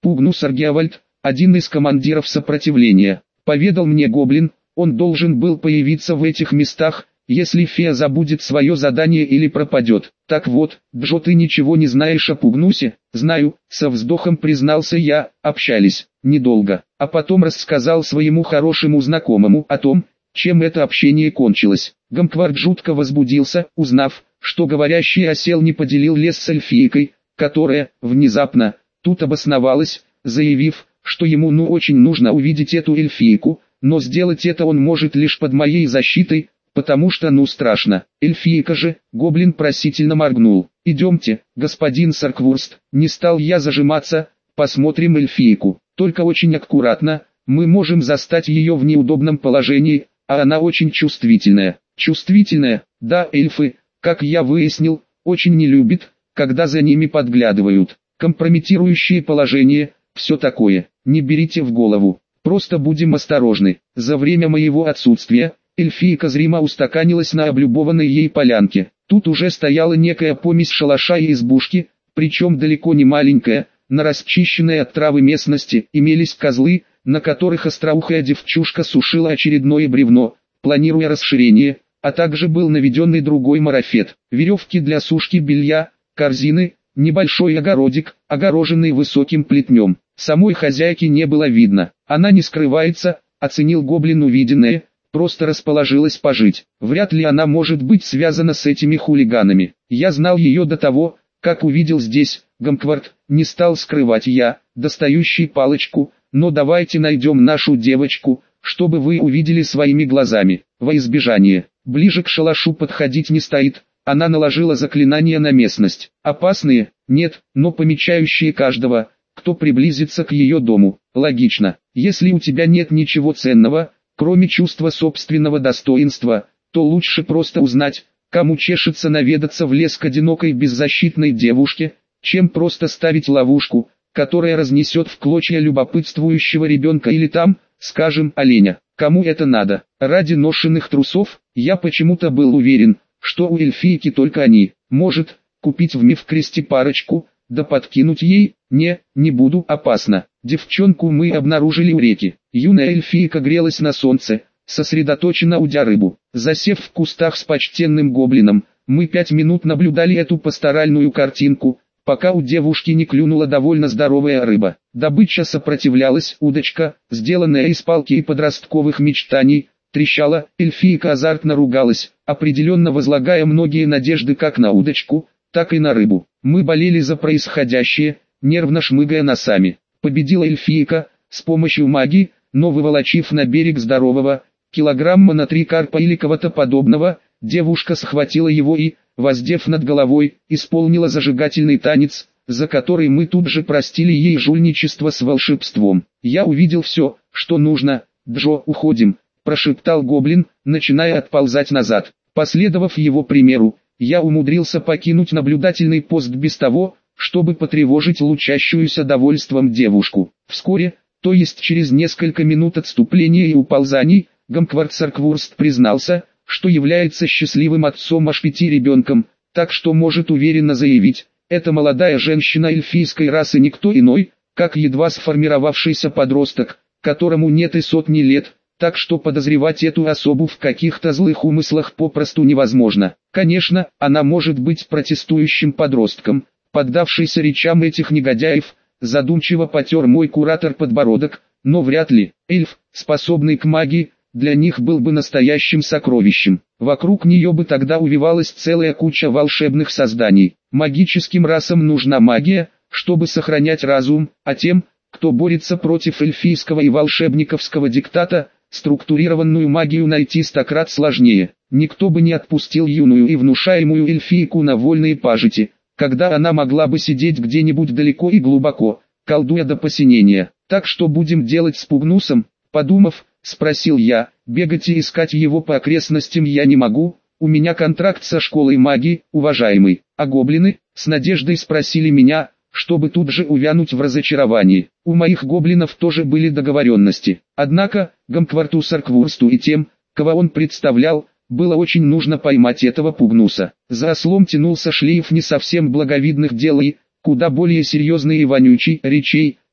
Пугнус Аргиавальд, один из командиров сопротивления. Поведал мне гоблин, он должен был появиться в этих местах, если фея забудет свое задание или пропадет. Так вот, Джо, ты ничего не знаешь о Пугнусе? Знаю, со вздохом признался я, общались недолго, а потом рассказал своему хорошему знакомому о том, чем это общение кончилось. Гамквард жутко возбудился, узнав, что говорящий осел не поделил лес с эльфийкой, которая, внезапно, тут обосновалась, заявив, что ему очень нужно увидеть эту эльфийку, но сделать это он может лишь под моей защитой, потому что страшно. Эльфийка же, гоблин просительно моргнул. Идемте, господин Сарквурст, не стал я зажиматься, посмотрим эльфийку, только очень аккуратно, мы можем застать ее в неудобном положении, а она очень чувствительная. Чувствительная, да, эльфы, как я выяснил, очень не любят, когда за ними подглядывают. Компрометирующее положение, все такое, не берите в голову, просто будем осторожны. За время моего отсутствия, эльфийка зримо устаканилась на облюбованной ей полянке. Тут уже стояла некая помесь шалаша и избушки, причем далеко не маленькая. На расчищенной от травы местности имелись козлы, на которых остроухая девчушка сушила очередное бревно, планируя расширение, а также был наведенный другой марафет, веревки для сушки белья, корзины, небольшой огородик, огороженный высоким плетнем. Самой хозяйки не было видно, она не скрывается, оценил гоблин увиденное, просто расположилась пожить. Вряд ли она может быть связана с этими хулиганами. Я знал ее до того, как увидел здесь, Гамквард, не стал скрывать я, достающий палочку, но давайте найдем нашу девочку, чтобы вы увидели своими глазами. Во избежание, ближе к шалашу подходить не стоит, она наложила заклинания на местность. Опасные? Нет, но помечающие каждого, кто приблизится к ее дому. Логично, если у тебя нет ничего ценного, кроме чувства собственного достоинства, то лучше просто узнать, кому чешется наведаться в лес к одинокой беззащитной девушке, чем просто ставить ловушку, которая разнесет в клочья любопытствующего ребенка или там, скажем, оленя. Кому это надо? Ради ношенных трусов? Я почему-то был уверен, что у эльфийки только они. Может, купить в Мифкресте парочку, да подкинуть ей? Не буду, опасно. Девчонку мы обнаружили у реки. Юная эльфийка грелась на солнце, сосредоточенно удя рыбу. Засев в кустах с почтенным гоблином, мы 5 минут наблюдали эту пасторальную картинку, пока у девушки не клюнула довольно здоровая рыба. Добыча сопротивлялась, удочка, сделанная из палки и подростковых мечтаний, трещала, эльфийка азартно ругалась, определенно возлагая многие надежды как на удочку, так и на рыбу. Мы болели за происходящее, нервно шмыгая носами. Победила эльфийка, с помощью магии, но выволочив на берег здорового, килограмма на 3 карпа или кого-то подобного, девушка схватила его и, воздев над головой, исполнила зажигательный танец, за который мы тут же простили ей жульничество с волшебством. Я увидел все, что нужно. Джо, уходим, прошептал гоблин, начиная отползать назад. Последовав его примеру, я умудрился покинуть наблюдательный пост без того, чтобы потревожить лучащуюся довольством девушку. Вскоре, то есть через несколько минут отступления и уползаний, Гамквард Сарквурст признался, что является счастливым отцом аж 5 ребенком, так что может уверенно заявить, эта молодая женщина эльфийской расы никто иной, как едва сформировавшийся подросток, которому нет и сотни лет, так что подозревать эту особу в каких-то злых умыслах попросту невозможно. Конечно, она может быть протестующим подростком, поддавшийся речам этих негодяев, задумчиво потер мой куратор подбородок, но вряд ли. Эльф, способный к магии, для них был бы настоящим сокровищем. Вокруг нее бы тогда увивалась целая куча волшебных созданий. Магическим расам нужна магия, чтобы сохранять разум, а тем, кто борется против эльфийского и волшебниковского диктата, структурированную магию найти 100 крат сложнее. Никто бы не отпустил юную и внушаемую эльфийку на вольные пажити, когда она могла бы сидеть где-нибудь далеко и глубоко, колдуя до посинения. Так что будем делать с Пугнусом? Подумав, спросил я. Бегать и искать его по окрестностям я не могу, у меня контракт со школой магии, уважаемый. А гоблины? С надеждой спросили меня, чтобы тут же увянуть в разочаровании. У моих гоблинов тоже были договоренности. Однако, Гамкварту Сарквурсту и тем, кого он представлял, было очень нужно поймать этого Пугнуса. За ослом тянулся шлейф не совсем благовидных дел и, куда более серьезные и вонючий, речей,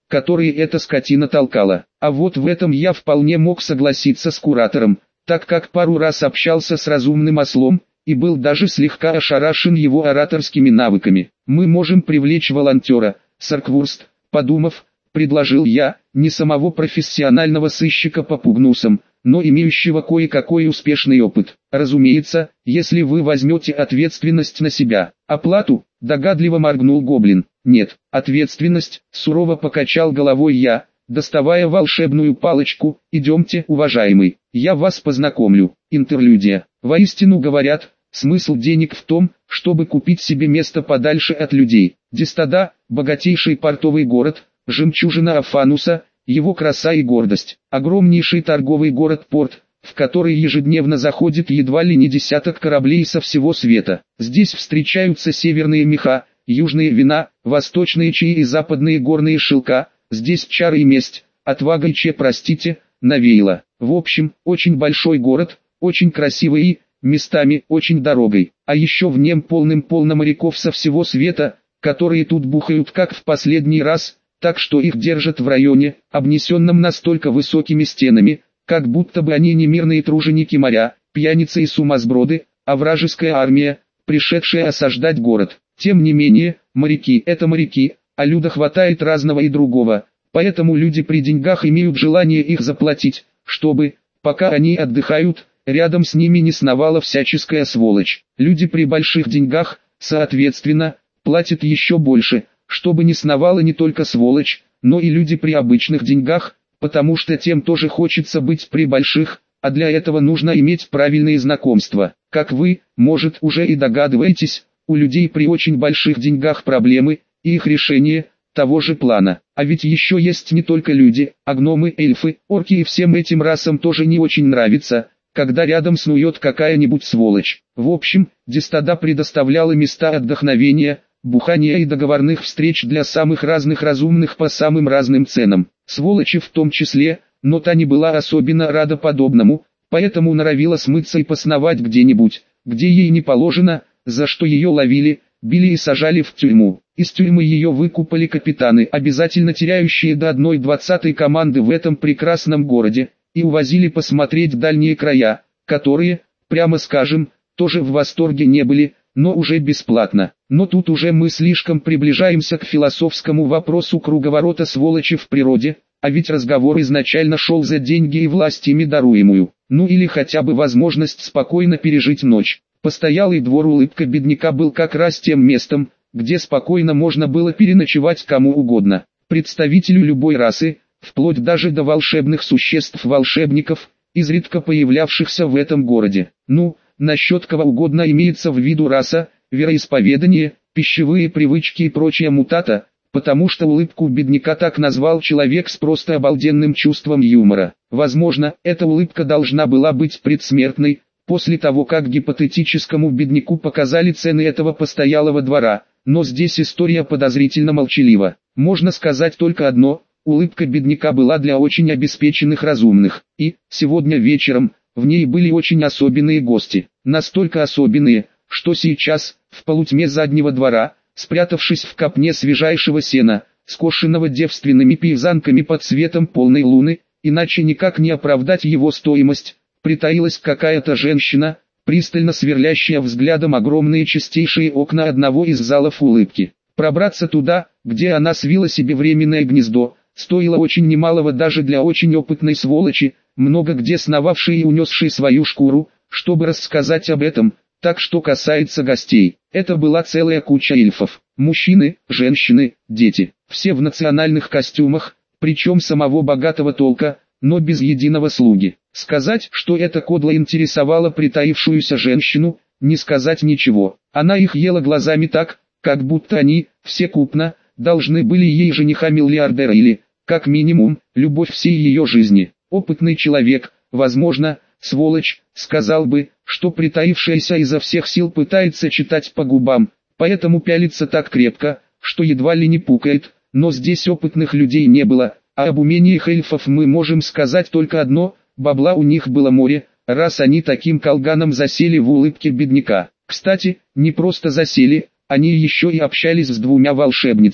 которые эта скотина толкала. А вот в этом я вполне мог согласиться с куратором, так как пару раз общался с разумным ослом, и был даже слегка ошарашен его ораторскими навыками. «Мы можем привлечь волонтера, Сарквурст», подумав, предложил я, не самого профессионального сыщика по пугнусам, но имеющего кое-какой успешный опыт. Разумеется, если вы возьмете ответственность на себя. Оплату, догадливо моргнул гоблин. Нет, ответственность, сурово покачал головой я, доставая волшебную палочку. Идемте, уважаемый, я вас познакомлю. Интерлюдия. Воистину говорят, смысл денег в том, чтобы купить себе место подальше от людей. Дистада, богатейший портовый город, жемчужина Афануса, его краса и гордость. Огромнейший торговый город-порт, в который ежедневно заходит едва ли не десяток кораблей со всего света. Здесь встречаются северные меха, южные вина, восточные чаи и западные горные шелка. Здесь чары и месть, отвага и простите, навеяло. В общем, очень большой город, очень красивый и, местами, очень дорогой. А еще в нем полным-полно моряков со всего света, которые тут бухают как в последний раз, так что их держат в районе, обнесенном настолько высокими стенами, как будто бы они не мирные труженики моря, пьяницы и сумасброды, а вражеская армия, пришедшая осаждать город. Тем не менее, моряки – это моряки, а люда хватает разного и другого, поэтому люди при деньгах имеют желание их заплатить, чтобы, пока они отдыхают, рядом с ними не сновала всяческая сволочь. Люди при больших деньгах, соответственно, платят еще больше, чтобы не сновала не только сволочь, но и люди при обычных деньгах, потому что тем тоже хочется быть при больших, а для этого нужно иметь правильные знакомства. Как вы, может, уже и догадываетесь, у людей при очень больших деньгах проблемы, и их решение того же плана. А ведь еще есть не только люди, а гномы, эльфы, орки, и всем этим расам тоже не очень нравится, когда рядом снует какая-нибудь сволочь. В общем, Дистада предоставляла места отдохновения, бухания и договорных встреч для самых разных разумных по самым разным ценам. Сволочи в том числе, но та не была особенно рада подобному, поэтому норовила смыться и посновать где-нибудь, где ей не положено, за что ее ловили, били и сажали в тюрьму. Из тюрьмы ее выкупали капитаны, обязательно теряющие до 1/20 команды в этом прекрасном городе, и увозили посмотреть дальние края, которые, прямо скажем, тоже в восторге не были, но уже бесплатно. Но тут уже мы слишком приближаемся к философскому вопросу круговорота сволочи в природе, а ведь разговор изначально шел за деньги и власть ими даруемую, ну или хотя бы возможность спокойно пережить ночь. Постоялый двор «Улыбка бедняка» был как раз тем местом, где спокойно можно было переночевать кому угодно. Представителю любой расы, вплоть даже до волшебных существ-волшебников, изредка появлявшихся в этом городе. Ну, насчет кого угодно имеется в виду раса, вероисповедание, пищевые привычки и прочая мутата, потому что улыбку бедняка так назвал человек с просто обалденным чувством юмора. Возможно, эта улыбка должна была быть предсмертной, после того как гипотетическому бедняку показали цены этого постоялого двора, но здесь история подозрительно молчалива. Можно сказать только одно: улыбка бедняка была для очень обеспеченных разумных, и, сегодня вечером, в ней были очень особенные гости. Настолько особенные, что сейчас, в полутьме заднего двора, спрятавшись в копне свежайшего сена, скошенного девственными пейзанками под светом полной луны, иначе никак не оправдать его стоимость, притаилась какая-то женщина, пристально сверлящая взглядом огромные чистейшие окна одного из залов улыбки. Пробраться туда, где она свила себе временное гнездо, стоило очень немалого даже для очень опытной сволочи, много где сновавшей и унесшей свою шкуру, чтобы рассказать об этом. Так что касается гостей, это была целая куча эльфов, мужчины, женщины, дети, все в национальных костюмах, причем самого богатого толка, но без единого слуги. Сказать, что это кодло интересовало притаившуюся женщину, не сказать ничего. Она их ела глазами так, как будто они, все купно, должны были ей жениха-миллиардера или, как минимум, любовь всей ее жизни. Опытный человек, возможно, сволочь, сказал бы, что притаившаяся изо всех сил пытается читать по губам, поэтому пялится так крепко, что едва ли не пукает, но здесь опытных людей не было, а об умениях эльфов мы можем сказать только одно: бабла у них было море, раз они таким колганом засели в улыбке бедняка. Кстати, не просто засели, они еще и общались с двумя волшебницами.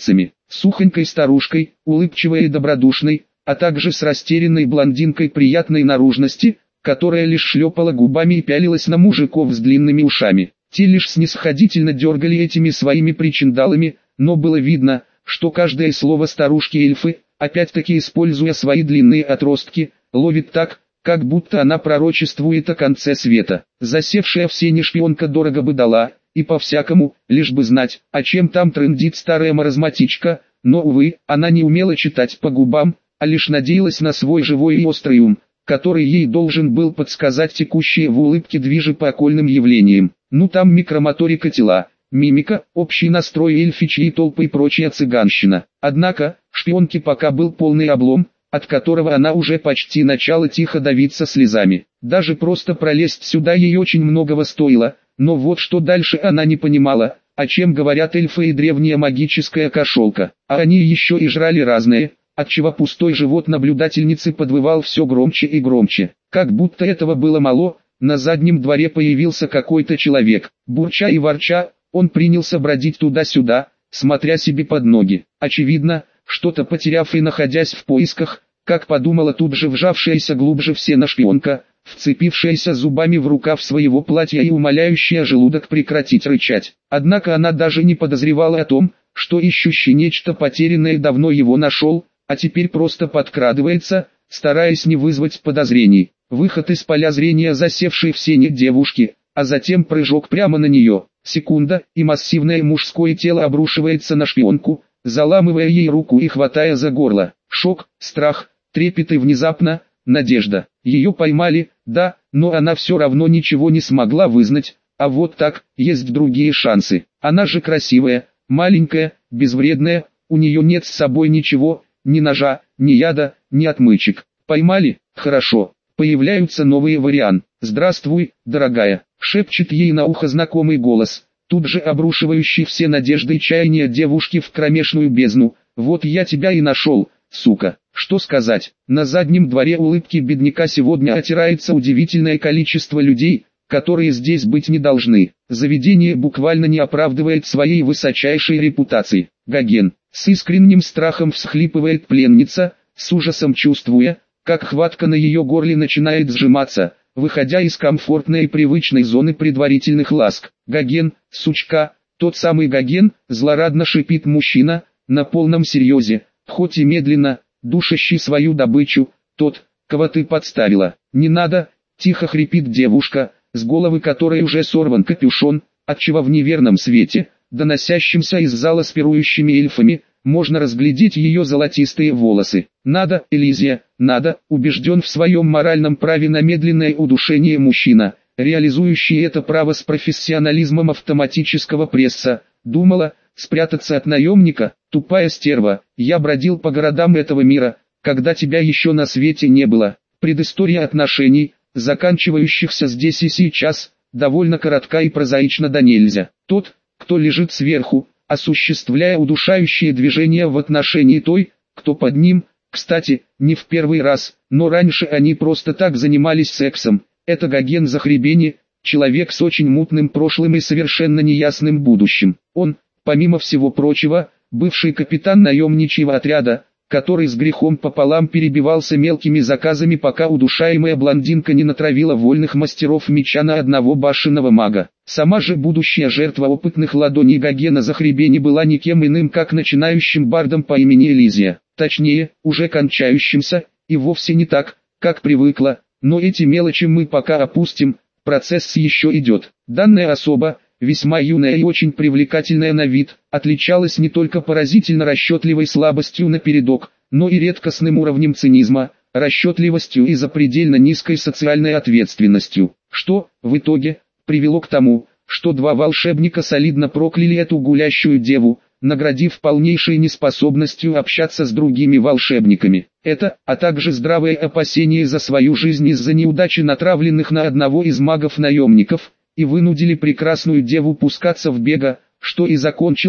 сухонькой старушкой, улыбчивой и добродушной, а также с растерянной блондинкой приятной наружности, которая лишь шлепала губами и пялилась на мужиков с длинными ушами. Те лишь снисходительно дергали этими своими причиндалами, но было видно, что каждое слово старушки-эльфы, опять-таки используя свои длинные отростки, ловит так, как будто она пророчествует о конце света. Засевшая в сене шпионка дорого бы дала, и по-всякому, лишь бы знать, о чем там трындит старая маразматичка, но, увы, она не умела читать по губам, а лишь надеялась на свой живой и острый ум, который ей должен был подсказать текущие в улыбке движи по окольным явлениям. Ну там микромоторика тела, мимика, общий настрой эльфичьей толпы и прочая цыганщина. Однако, шпионке пока был полный облом, от которого она уже почти начала тихо давиться слезами. Даже просто пролезть сюда ей очень многого стоило, но вот что дальше она не понимала, о чем говорят эльфы и древняя магическая кошелка. А они еще и жрали разное, отчего пустой живот наблюдательницы подвывал все громче и громче. Как будто этого было мало, на заднем дворе появился какой-то человек. Бурча и ворча, он принялся бродить туда-сюда, смотря себе под ноги. Очевидно, что-то потеряв и находясь в поисках, как подумала тут же вжавшаяся глубже в сено шпионка, вцепившаяся зубами в рукав своего платья и умоляющая желудок прекратить рычать. Однако она даже не подозревала о том, что ищущий нечто потерянное давно его нашел, а теперь просто подкрадывается, стараясь не вызвать подозрений. Выход из поля зрения засевшей в сене девушки, а затем прыжок прямо на нее. Секунда, и массивное мужское тело обрушивается на шпионку, заламывая ей руку и хватая за горло. Шок, страх, трепет и внезапно, надежда. Ее поймали, да, но она все равно ничего не смогла вызнать, а вот так, есть другие шансы. Она же красивая, маленькая, безвредная, у нее нет с собой ничего, ни ножа, ни яда, ни отмычек. Поймали? Хорошо. Появляются новые варианты. «Здравствуй, дорогая», — шепчет ей на ухо знакомый голос, тут же обрушивающий все надежды и чаяния девушки в кромешную бездну. «Вот я тебя и нашел, сука». Что сказать, на заднем дворе улыбки бедняка сегодня отирается удивительное количество людей, которые здесь быть не должны. Заведение буквально не оправдывает своей высочайшей репутации. Гоген, с искренним страхом всхлипывает пленница, с ужасом чувствуя, как хватка на ее горле начинает сжиматься, выходя из комфортной и привычной зоны предварительных ласк. «Гоген, сучка, тот самый Гоген», злорадно шипит мужчина, на полном серьезе, хоть и медленно, душащий свою добычу, «тот, кого ты подставила». «Не надо», тихо хрипит девушка, с головы которой уже сорван капюшон, отчего в неверном свете, доносящемся из зала с пирующими эльфами, можно разглядеть ее золотистые волосы. «Надо, Элизия, надо», убежден в своем моральном праве на медленное удушение мужчина, реализующий это право с профессионализмом автоматического пресса. «Думала, спрятаться от наемника, тупая стерва, я бродил по городам этого мира, когда тебя еще на свете не было». Предыстория отношений, заканчивающихся здесь и сейчас, довольно коротка и прозаична до нельзя. Тот, кто лежит сверху, осуществляя удушающие движения в отношении той, кто под ним, кстати, не в первый раз, но раньше они просто так занимались сексом. Это Гоген Захребени, человек с очень мутным прошлым и совершенно неясным будущим. Он, помимо всего прочего, бывший капитан наемничьего отряда, который с грехом пополам перебивался мелкими заказами, пока удушаемая блондинка не натравила вольных мастеров меча на одного башенного мага. Сама же будущая жертва опытных ладоней Гогена Захребени была никем иным, как начинающим бардом по имени Элизия. Точнее, уже кончающимся, и вовсе не так, как привыкла, но эти мелочи мы пока опустим, процесс еще идет. Данная особа, весьма юная и очень привлекательная на вид, отличалась не только поразительно расчетливой слабостью напередок, но и редкостным уровнем цинизма, расчетливостью и запредельно низкой социальной ответственностью, что, в итоге, привело к тому, что два волшебника солидно прокляли эту гулящую деву, наградив полнейшей неспособностью общаться с другими волшебниками. Это, а также здравое опасение за свою жизнь из-за неудачи натравленных на одного из магов-наемников, и вынудили прекрасную деву пускаться в бега, что и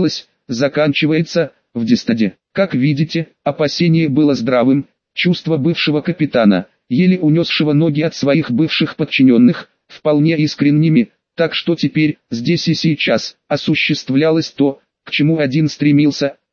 заканчивается, в Дистаде. Как видите, опасение было здравым, чувство бывшего капитана, еле унесшего ноги от своих бывших подчиненных, вполне искренними, так что теперь, здесь и сейчас, осуществлялось то, к чему один стремился,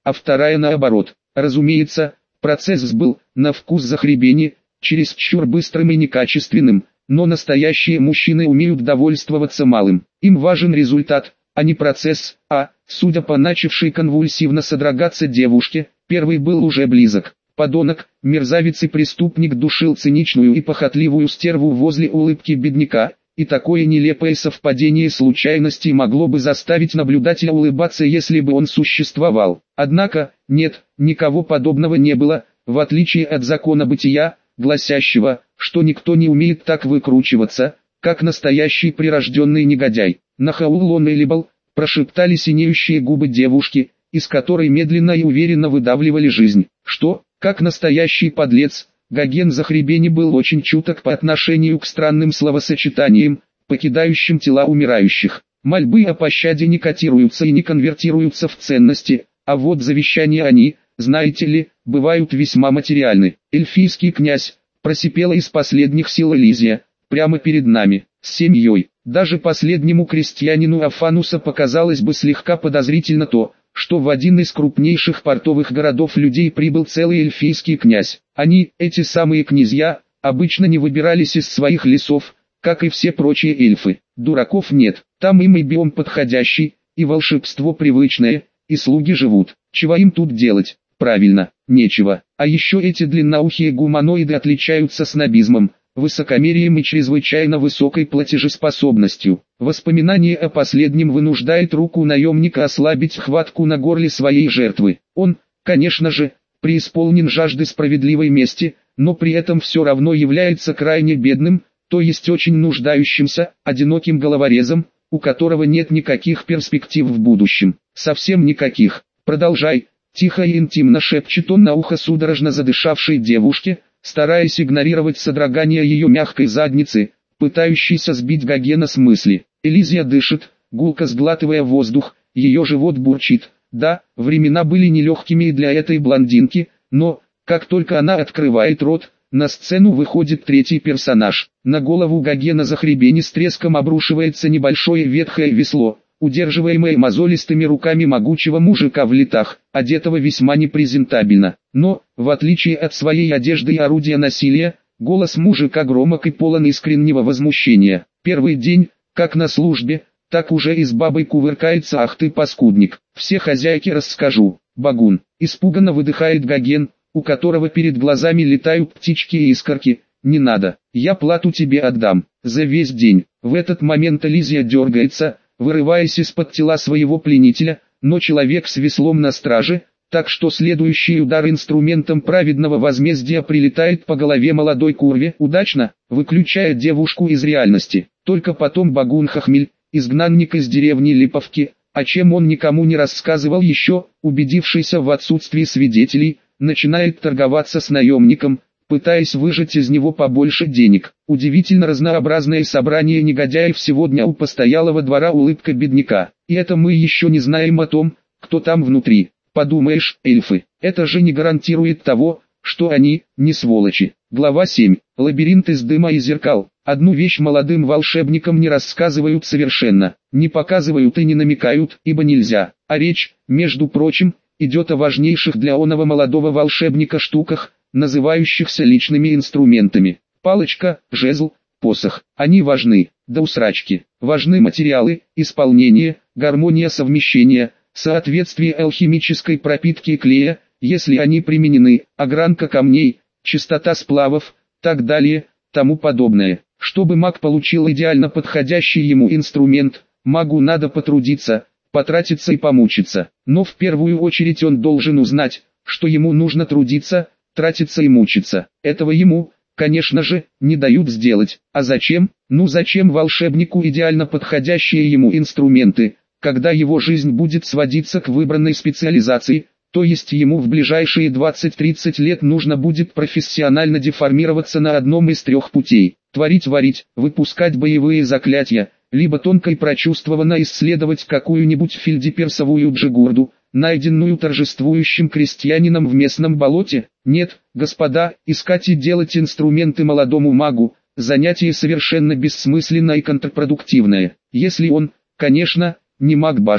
а вторая наоборот. Разумеется, процесс был, на вкус захребени, чересчур быстрым и некачественным, но настоящие мужчины умеют довольствоваться малым. Им важен результат, а не процесс, судя по начавшей конвульсивно содрогаться девушке, первый был уже близок. Подонок, мерзавец и преступник душил циничную и похотливую стерву возле улыбки бедняка, и такое нелепое совпадение случайностей могло бы заставить наблюдателя улыбаться, если бы он существовал. Однако, нет, никого подобного не было, в отличие от закона бытия, гласящего, что никто не умеет так выкручиваться, как настоящий прирожденный негодяй. «Нахаул он Элибал», прошептали синеющие губы девушки, из которой медленно и уверенно выдавливали жизнь. Что, как настоящий подлец, Гоген Захребени был очень чуток по отношению к странным словосочетаниям, покидающим тела умирающих. Мольбы о пощаде не котируются и не конвертируются в ценности, а вот завещания они, знаете ли, бывают весьма материальны. «Эльфийский князь», просипела из последних сил Элизия, прямо перед нами, с семьей. Даже последнему крестьянину Афануса показалось бы слегка подозрительно то, что в один из крупнейших портовых городов людей прибыл целый эльфийский князь. Они, эти самые князья, обычно не выбирались из своих лесов, как и все прочие эльфы. Дураков нет, там им и биом подходящий, и волшебство привычное, и слуги живут. Чего им тут делать? Правильно, нечего. А еще эти длинноухие гуманоиды отличаются снобизмом, высокомерием и чрезвычайно высокой платежеспособностью. Воспоминание о последнем вынуждает руку наемника ослабить хватку на горле своей жертвы. Он, конечно же, преисполнен жажды справедливой мести, но при этом все равно является крайне бедным, то есть очень нуждающимся, одиноким головорезом, у которого нет никаких перспектив в будущем. Совсем никаких. «Продолжай», — тихо и интимно шепчет он на ухо судорожно задышавшей девушке, стараясь игнорировать содрогание ее мягкой задницы, пытающейся сбить Гогена с мысли. Элизия дышит, гулко сглатывая воздух, ее живот бурчит. Да, времена были нелегкими и для этой блондинки, но, как только она открывает рот, на сцену выходит третий персонаж. На голову Гогена Захребени с треском обрушивается небольшое ветхое весло, удерживаемое мозолистыми руками могучего мужика в летах, одетого весьма непрезентабельно. Но, в отличие от своей одежды и орудия насилия, голос мужика громок и полон искреннего возмущения. Первый день, как на службе, так уже и с бабой кувыркается. «Ах ты паскудник, все хозяйке расскажу, багун», испуганно выдыхает Гоген, у которого перед глазами летают птички и искорки. «Не надо, я плату тебе отдам, за весь день». В этот момент Элизия дергается, вырываясь из-под тела своего пленителя, но человек с веслом на страже, так что следующий удар инструментом праведного возмездия прилетает по голове молодой курве, удачно, выключая девушку из реальности. Только потом Багун Хохмель, изгнанник из деревни Липовки, о чем он никому не рассказывал еще, убедившийся в отсутствии свидетелей, начинает торговаться с наемником, пытаясь выжать из него побольше денег. Удивительно разнообразное собрание негодяев сегодня у постоялого двора «Улыбка бедняка». И это мы еще не знаем о том, кто там внутри. Подумаешь, эльфы, это же не гарантирует того, что они, не сволочи. Глава 7. Лабиринт из дыма и зеркал. Одну вещь молодым волшебникам не рассказывают совершенно, не показывают и не намекают, ибо нельзя. А речь, между прочим, идет о важнейших для оного молодого волшебника штуках, называющихся личными инструментами. Палочка, жезл, посох. Они важны, до усрачки. Важны материалы, исполнение, гармония совмещения, соответствие алхимической пропитки клея, если они применены, огранка камней, чистота сплавов, так далее, тому подобное. Чтобы маг получил идеально подходящий ему инструмент, магу надо потрудиться, потратиться и помучиться. Но в первую очередь он должен узнать, что ему нужно трудиться, тратиться и мучиться. Этого ему, конечно же, не дают сделать. А зачем? Ну зачем волшебнику идеально подходящие ему инструменты, когда его жизнь будет сводиться к выбранной специализации, то есть ему в ближайшие 20-30 лет нужно будет профессионально деформироваться на одном из трех путей: творить-варить, выпускать боевые заклятия, либо тонко и прочувствованно исследовать какую-нибудь фельдеперсовую джигурду, найденную торжествующим крестьянином в местном болоте. Нет, господа, искать и делать инструменты молодому магу – занятие совершенно бессмысленное и контрпродуктивное. Если он, конечно, не маг башни,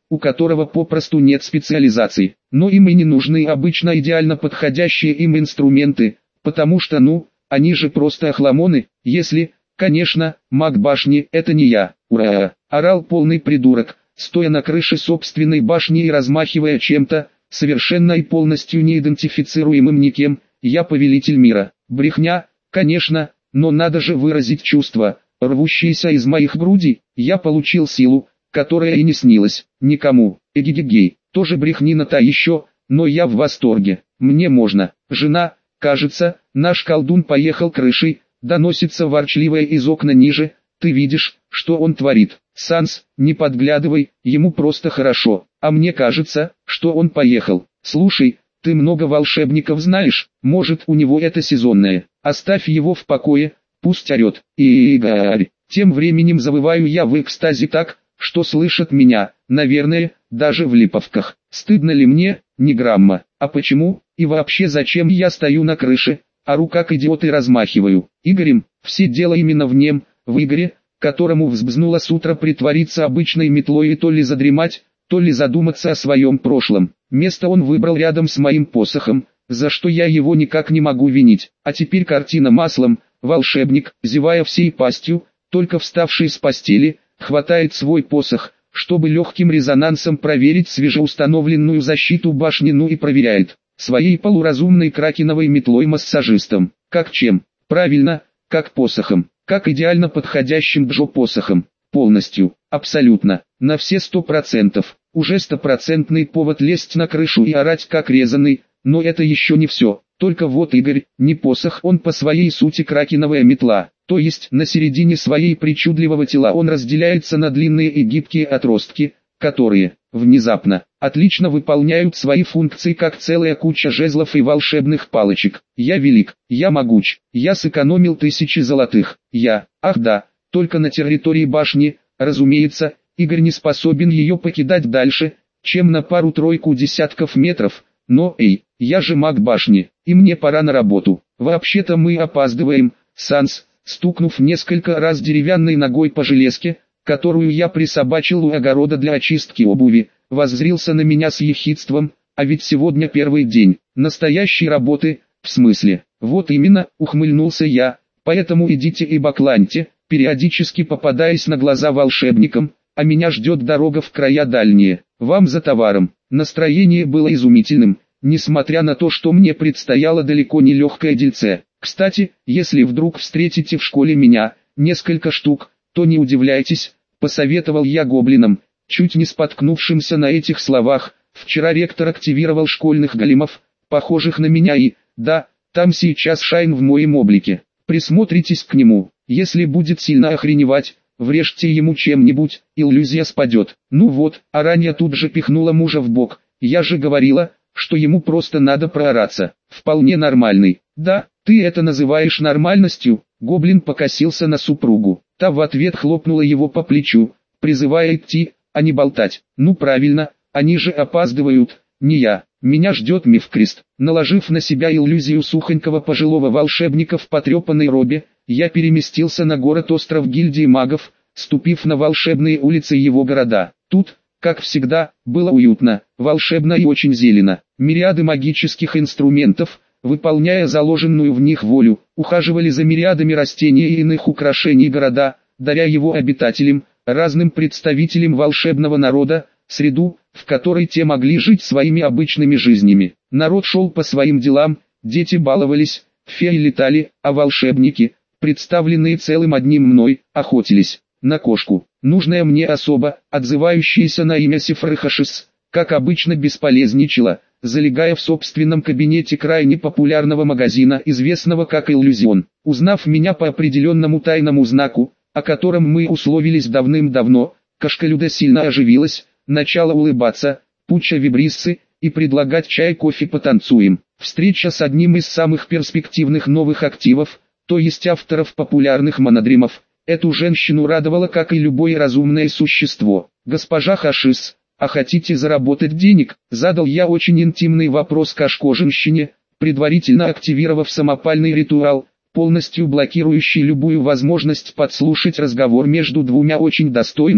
у которого попросту нет специализации. Но им и не нужны обычно идеально подходящие им инструменты, потому что они же просто охламоны, если, конечно, маг башни это не я. Ура! Орал полный придурок, стоя на крыше собственной башни и размахивая чем-то, совершенно и полностью неидентифицируемым никем. Я повелитель мира. Брехня, конечно, но надо же выразить чувства, рвущиеся из моих грудей. Я получил силу, которая и не снилась никому. Эгегегей, тоже брехнина-то еще, но я в восторге. Мне можно. Жена, кажется, наш колдун поехал крышей, доносится ворчливое из окна ниже. Ты видишь, что он творит? Санс, не подглядывай, ему просто хорошо. А мне кажется, что он поехал. Слушай, ты много волшебников знаешь, может у него это сезонное. Оставь его в покое, пусть орет. Игорь. Тем временем завываю я в экстазе так, что слышат меня, наверное, даже в липовках. Стыдно ли мне? Ни грамма. А почему? И вообще зачем я стою на крыше, ору как идиот и размахиваю? Игорем, все дело именно в нем, в Игоре, которому взбзнуло с утра притвориться обычной метлой и то ли задремать, то ли задуматься о своем прошлом. Место он выбрал рядом с моим посохом, за что я его никак не могу винить. А теперь картина маслом, волшебник, зевая всей пастью, только вставший с постели, хватает свой посох, чтобы легким резонансом проверить свежеустановленную защиту башни, и проверяет своей полуразумной кракеновой метлой-массажистом. Как чем? Правильно, как посохом, как идеально подходящим Джо посохом. Полностью, абсолютно, на все 100%. Уже стопроцентный повод лезть на крышу и орать как резаный, но это еще не все. Только вот Игорь, не посох, он по своей сути кракеновая метла. То есть на середине своей причудливого тела он разделяется на длинные и гибкие отростки, которые, внезапно, отлично выполняют свои функции как целая куча жезлов и волшебных палочек. Я велик, я могуч, я сэкономил 1000 золотых. Ах да, только на территории башни, разумеется, Игорь не способен ее покидать дальше, чем на пару-тройку десятков метров. Но я же маг башни, и мне пора на работу. Вообще-то мы опаздываем, Санс. Стукнув несколько раз деревянной ногой по железке, которую я присобачил у огорода для очистки обуви, воззрился на меня с ехидством, а ведь сегодня первый день настоящей работы, в смысле, вот именно, ухмыльнулся я, поэтому идите и бакланьте, периодически попадаясь на глаза волшебникам, а меня ждет дорога в края дальние, вам за товаром. Настроение было изумительным, несмотря на то, что мне предстояло далеко не легкое дельце. Кстати, если вдруг встретите в школе меня, несколько штук, то не удивляйтесь, посоветовал я гоблинам, чуть не споткнувшимся на этих словах. Вчера ректор активировал школьных големов, похожих на меня да, там сейчас Шайн в моем облике. Присмотритесь к нему, если будет сильно охреневать, врежьте ему чем-нибудь, иллюзия спадет. Ну вот, Аранья тут же пихнула мужа в бок, я же говорила, что ему просто надо проораться. Вполне нормальный. Да, ты это называешь нормальностью? Гоблин покосился на супругу. Та в ответ хлопнула его по плечу, призывая идти, а не болтать. Ну правильно, они же опаздывают, не я. Меня ждет Мифкрест. Наложив на себя иллюзию сухонького пожилого волшебника в потрепанной робе, я переместился на город-остров гильдии магов, ступив на волшебные улицы его города. Тут, как всегда, было уютно, волшебно и очень зелено. Мириады магических инструментов, выполняя заложенную в них волю, ухаживали за мириадами растений и иных украшений города, даря его обитателям, разным представителям волшебного народа, среду, в которой те могли жить своими обычными жизнями. Народ шел по своим делам, дети баловались, феи летали, а волшебники, представленные целым одним мной, охотились на кошку. Нужная мне особа, отзывающаяся на имя Сифрыхашис, как обычно бесполезничала, залегая в собственном кабинете крайне популярного магазина, известного как Иллюзион. Узнав меня по определенному тайному знаку, о котором мы условились давным-давно, Кошкалюда сильно оживилась, начала улыбаться, пуча вибриссы, и предлагать чай, кофе, потанцуем. Встреча с одним из самых перспективных новых активов, то есть авторов популярных монодримов, эту женщину радовало, как и любое разумное существо. «Госпожа Хашис, а хотите заработать денег?» — задал я очень интимный вопрос кошко-женщине, предварительно активировав самопальный ритуал, полностью блокирующий любую возможность подслушать разговор между двумя очень достойными,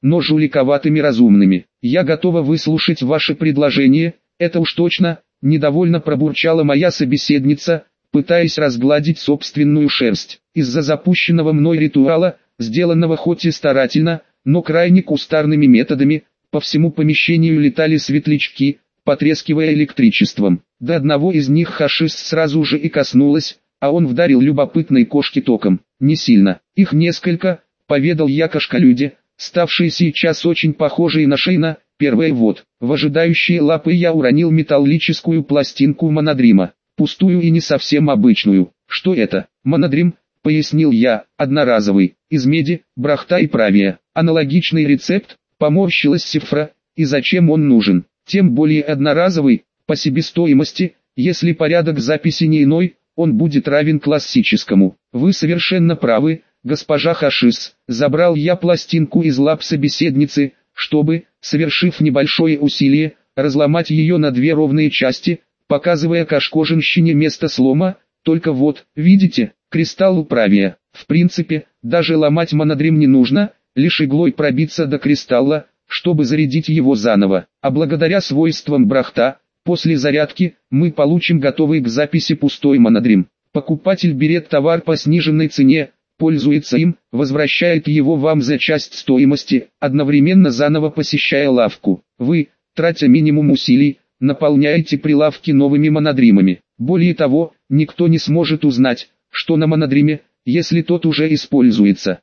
но жуликоватыми разумными. Я готова выслушать ваше предложение, это уж точно, недовольно пробурчала моя собеседница, пытаясь разгладить собственную шерсть. Из-за запущенного мной ритуала, сделанного хоть и старательно, но крайне кустарными методами, по всему помещению летали светлячки, потрескивая электричеством. До одного из них хашис сразу же и коснулась, а он вдарил любопытной кошке током. Не сильно. Их несколько, поведал я кошколюде, ставшие сейчас очень похожие на Шейна. Первое вот. В ожидающие лапы я уронил металлическую пластинку монодрима. Пустую и не совсем обычную. Что это? Монодрим, пояснил я, одноразовый, из меди, брахта и правия. Аналогичный рецепт, поморщилась Сифра, и зачем он нужен? Тем более одноразовый, по себестоимости, если порядок записи не иной, он будет равен классическому. Вы совершенно правы, госпожа Хашис. Забрал я пластинку из лап собеседницы, чтобы, совершив небольшое усилие, разломать ее на две ровные части, показывая кошкоженщине место слома. Только вот, видите, кристалл правия. В принципе, даже ломать монодрим не нужно, лишь иглой пробиться до кристалла, чтобы зарядить его заново. А благодаря свойствам брахта, после зарядки, мы получим готовый к записи пустой монодрим. Покупатель берет товар по сниженной цене, пользуется им, возвращает его вам за часть стоимости, одновременно заново посещая лавку. Вы, тратя минимум усилий, наполняете прилавки новыми монодримами. Более того, никто не сможет узнать, что на монодриме, если тот уже используется.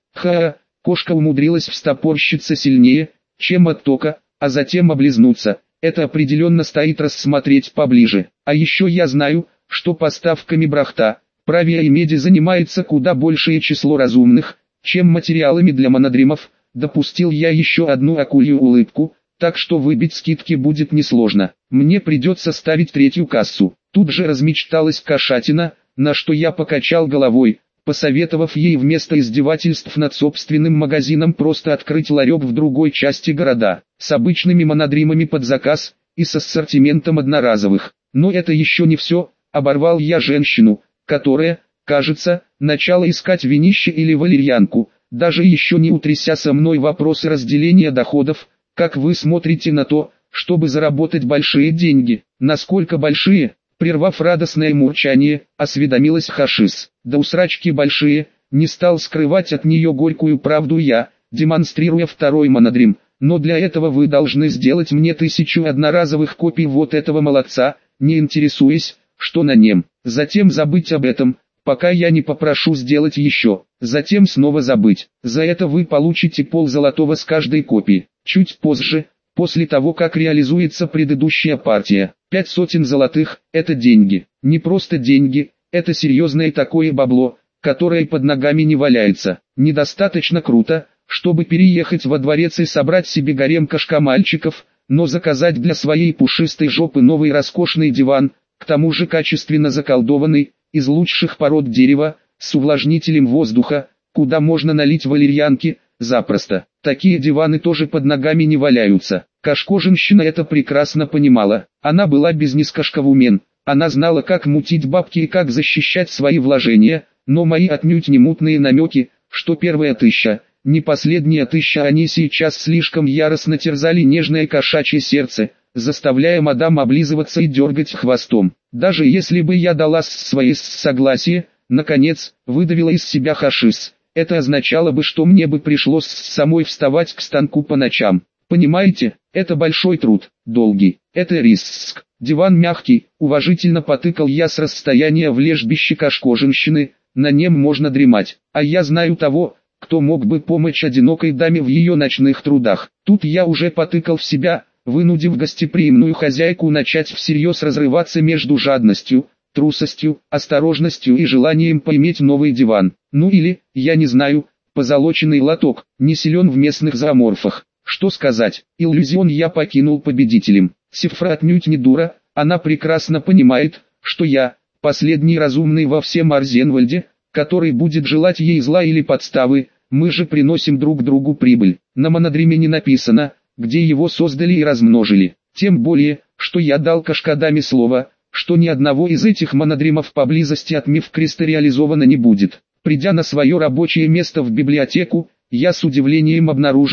Кошка умудрилась встопорщиться сильнее, чем от тока, а затем облизнуться. Это определенно стоит рассмотреть поближе. А еще я знаю, что поставками брахта, правия и меди занимается куда большее число разумных, чем материалами для монодримов. Допустил я еще одну акулью улыбку, так что выбить скидки будет несложно. Мне придется ставить третью кассу. Тут же размечталась кошатина, на что я покачал головой, посоветовав ей вместо издевательств над собственным магазином просто открыть ларек в другой части города, с обычными монодримами под заказ, и с ассортиментом одноразовых. Но это еще не все, оборвал я женщину, которая, кажется, начала искать винище или валерьянку, даже еще не утряся со мной вопросы разделения доходов. Как вы смотрите на то, чтобы заработать большие деньги? Насколько большие? Прервав радостное мурчание, осведомилась Хашис. Да усрачки большие, не стал скрывать от нее горькую правду я, демонстрируя второй монодрим. Но для этого вы должны сделать мне 1000 одноразовых копий вот этого молодца, не интересуясь, что на нем. Затем забыть об этом, пока я не попрошу сделать еще. Затем снова забыть. За это вы получите ползолотого с каждой копии. Чуть позже, после того как реализуется предыдущая партия, 500 золотых – это деньги. Не просто деньги, это серьезное такое бабло, которое под ногами не валяется. Недостаточно круто, чтобы переехать во дворец и собрать себе гарем кошка-мальчиков, но заказать для своей пушистой жопы новый роскошный диван, к тому же качественно заколдованный, из лучших пород дерева, с увлажнителем воздуха, куда можно налить валерьянки, запросто. Такие диваны тоже под ногами не валяются. Кошкоженщина это прекрасно понимала. Она была бизнес-кошковумен. Она знала, как мутить бабки и как защищать свои вложения, но мои отнюдь не мутные намеки, что первая 1000, не последняя 1000, они сейчас слишком яростно терзали нежное кошачье сердце, заставляя мадам облизываться и дергать хвостом. Даже если бы я дала свое согласие, наконец, выдавила из себя Хашис, это означало бы, что мне бы пришлось самой вставать к станку по ночам. Понимаете, это большой труд, долгий, это риск. Диван мягкий, уважительно потыкал я с расстояния в лежбище кошкоженщины, на нем можно дремать. А я знаю того, кто мог бы помочь одинокой даме в ее ночных трудах. Тут я уже потыкал в себя, вынудив гостеприимную хозяйку начать всерьез разрываться между жадностью, трусостью, осторожностью и желанием поиметь новый диван. Ну или, я не знаю, позолоченный лоток, не силен в местных зооморфах. Что сказать, иллюзион я покинул победителем. Сифра отнюдь не дура, она прекрасно понимает, что я, последний разумный во всем Арзенвальде, который будет желать ей зла или подставы, мы же приносим друг другу прибыль. На монодриме не написано, где его создали и размножили. Тем более, что я дал кошкадаме слово, что ни одного из этих монодримов поблизости от Мифкреста реализовано не будет. Придя на свое рабочее место в библиотеку, я с удивлением обнаружил,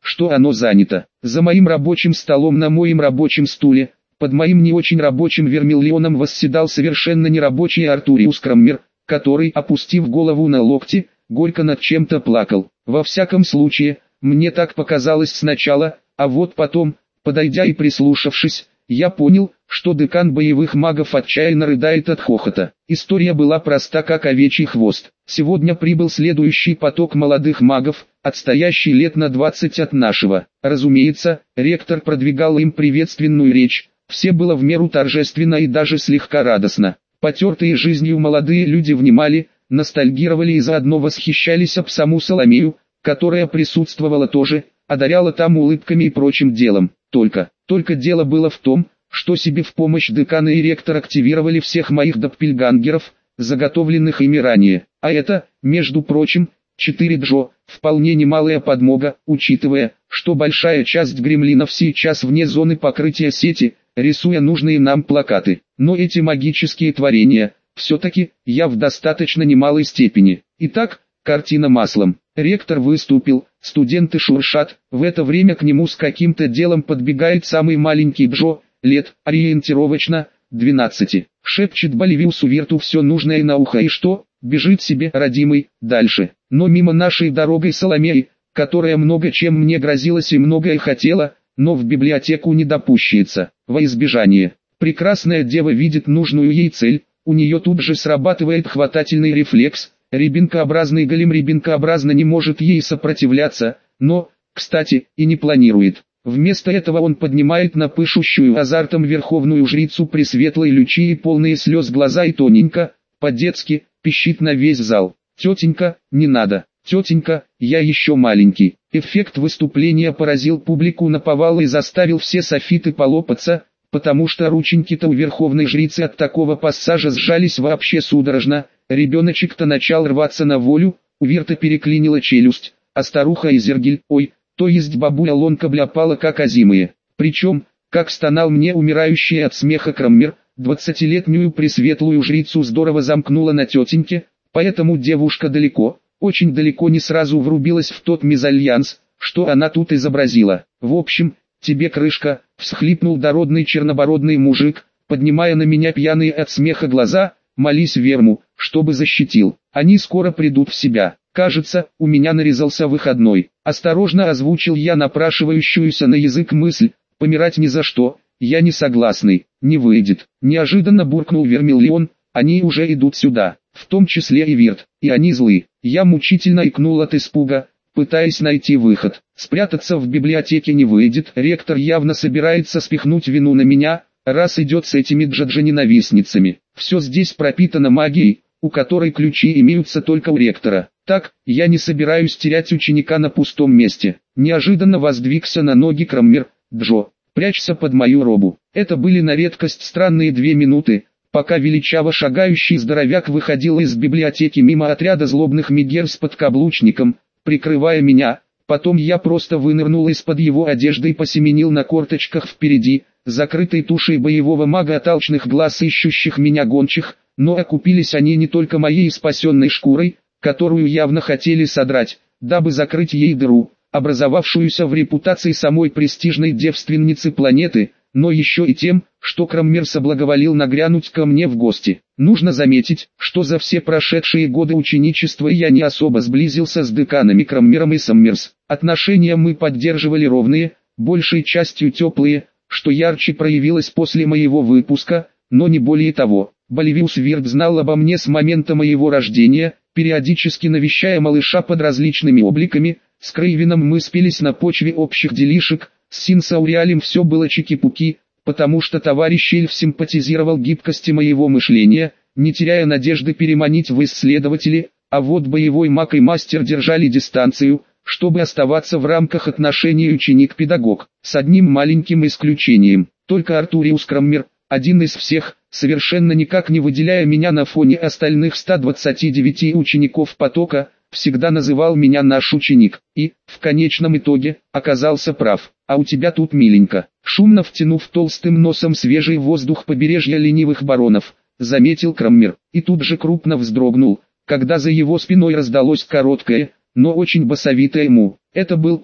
что оно занято. За моим рабочим столом на моем рабочем стуле, под моим не очень рабочим вермиллионом восседал совершенно нерабочий Артуриус Краммер, который, опустив голову на локти, горько над чем-то плакал. Во всяком случае, мне так показалось сначала, а вот потом, подойдя и прислушавшись, я понял, что декан боевых магов отчаянно рыдает от хохота. История была проста как овечий хвост. Сегодня прибыл следующий поток молодых магов, отстоящий лет на 20 от нашего. Разумеется, ректор продвигал им приветственную речь, все было в меру торжественно и даже слегка радостно. Потертые жизнью молодые люди внимали, ностальгировали и заодно восхищались об саму Соломею, которая присутствовала тоже, одаряла там улыбками и прочим делом. Только дело было в том, что себе в помощь декана и ректор активировали всех моих доппельгангеров, заготовленных ими ранее. А это, между прочим, 4 Джо, вполне немалая подмога, учитывая, что большая часть гремлинов сейчас вне зоны покрытия сети, рисуя нужные нам плакаты. Но эти магические творения, все-таки, я в достаточно немалой степени. Итак, картина маслом. Ректор выступил, студенты шуршат, в это время к нему с каким-то делом подбегает самый маленький Джо, лет, ориентировочно, 12. Шепчет Боливиусу Вирту все нужное на ухо и что, бежит себе, родимый, дальше. Но мимо нашей дорогой Соломеи, которая много чем мне грозилась и многое хотела, но в библиотеку не допущается, во избежание. Прекрасная дева видит нужную ей цель, у нее тут же срабатывает хватательный рефлекс, рябинкообразный голем рябинкообразно не может ей сопротивляться, но, кстати, и не планирует. Вместо этого он поднимает на пышущую азартом верховную жрицу пресветлой лючи и полные слез глаза и тоненько, по-детски, пищит на весь зал. «Тетенька, не надо, тетенька, я еще маленький». Эффект выступления поразил публику наповал и заставил все софиты полопаться, потому что рученьки-то у верховной жрицы от такого пассажа сжались вообще судорожно, ребеночек-то начал рваться на волю, у Вирта переклинила челюсть, а старуха Изергиль, ой, то есть бабуля Лонка бляпала как озимые. Причем, как стонал мне умирающий от смеха Краммер, 20-летнюю пресветлую жрицу здорово замкнула на тетеньке, поэтому девушка далеко, очень далеко не сразу врубилась в тот мезальянс, что она тут изобразила. В общем, тебе крышка, всхлипнул дородный чернобородный мужик, поднимая на меня пьяные от смеха глаза, молись Верму, чтобы защитил. Они скоро придут в себя. Кажется, у меня нарезался выходной. Осторожно озвучил я напрашивающуюся на язык мысль, помирать ни за что, я не согласный, не выйдет. Неожиданно буркнул Вермиллион, они уже идут сюда, в том числе и Вирт, и они злы. Я мучительно икнул от испуга, пытаясь найти выход. Спрятаться в библиотеке не выйдет, ректор явно собирается спихнуть вину на меня, раз идет с этими джаджа-ненавистницами. Все здесь пропитано магией, у которой ключи имеются только у ректора. Так, я не собираюсь терять ученика на пустом месте. Неожиданно воздвигся на ноги Краммер. Джо, прячься под мою робу. Это были на редкость странные 2 минуты, пока величаво шагающий здоровяк выходил из библиотеки мимо отряда злобных мигер с подкаблучником, прикрывая меня. Потом я просто вынырнул из-под его одежды и посеменил на корточках впереди, закрытой тушей боевого мага от алчных глаз ищущих меня гончих, но окупились они не только моей спасенной шкурой, которую явно хотели содрать, дабы закрыть ей дыру, образовавшуюся в репутации самой престижной девственницы планеты, но еще и тем, что Краммер соблаговолил нагрянуть ко мне в гости. Нужно заметить, что за все прошедшие годы ученичества я не особо сблизился с деканами Краммером и Саммерс. Отношения мы поддерживали ровные, большей частью теплые, что ярче проявилось после моего выпуска, но не более того. Боливиус Вирт знал обо мне с момента моего рождения, периодически навещая малыша под различными обликами. С Крейвином мы спелись на почве общих делишек, с Синсауриалем все было чики-пуки, потому что товарищ Эльф симпатизировал гибкости моего мышления, не теряя надежды переманить в исследователи, а вот боевой маг и мастер держали дистанцию, чтобы оставаться в рамках отношений ученик-педагог, с одним маленьким исключением. Только Артуриус Краммер, один из всех, совершенно никак не выделяя меня на фоне остальных 129 учеников потока, всегда называл меня наш ученик, и, в конечном итоге, оказался прав. А у тебя тут миленько. Шумно втянув толстым носом свежий воздух побережья ленивых баронов, заметил Краммер, и тут же крупно вздрогнул, когда за его спиной раздалось короткое, но очень басовитое «му». Это был кум.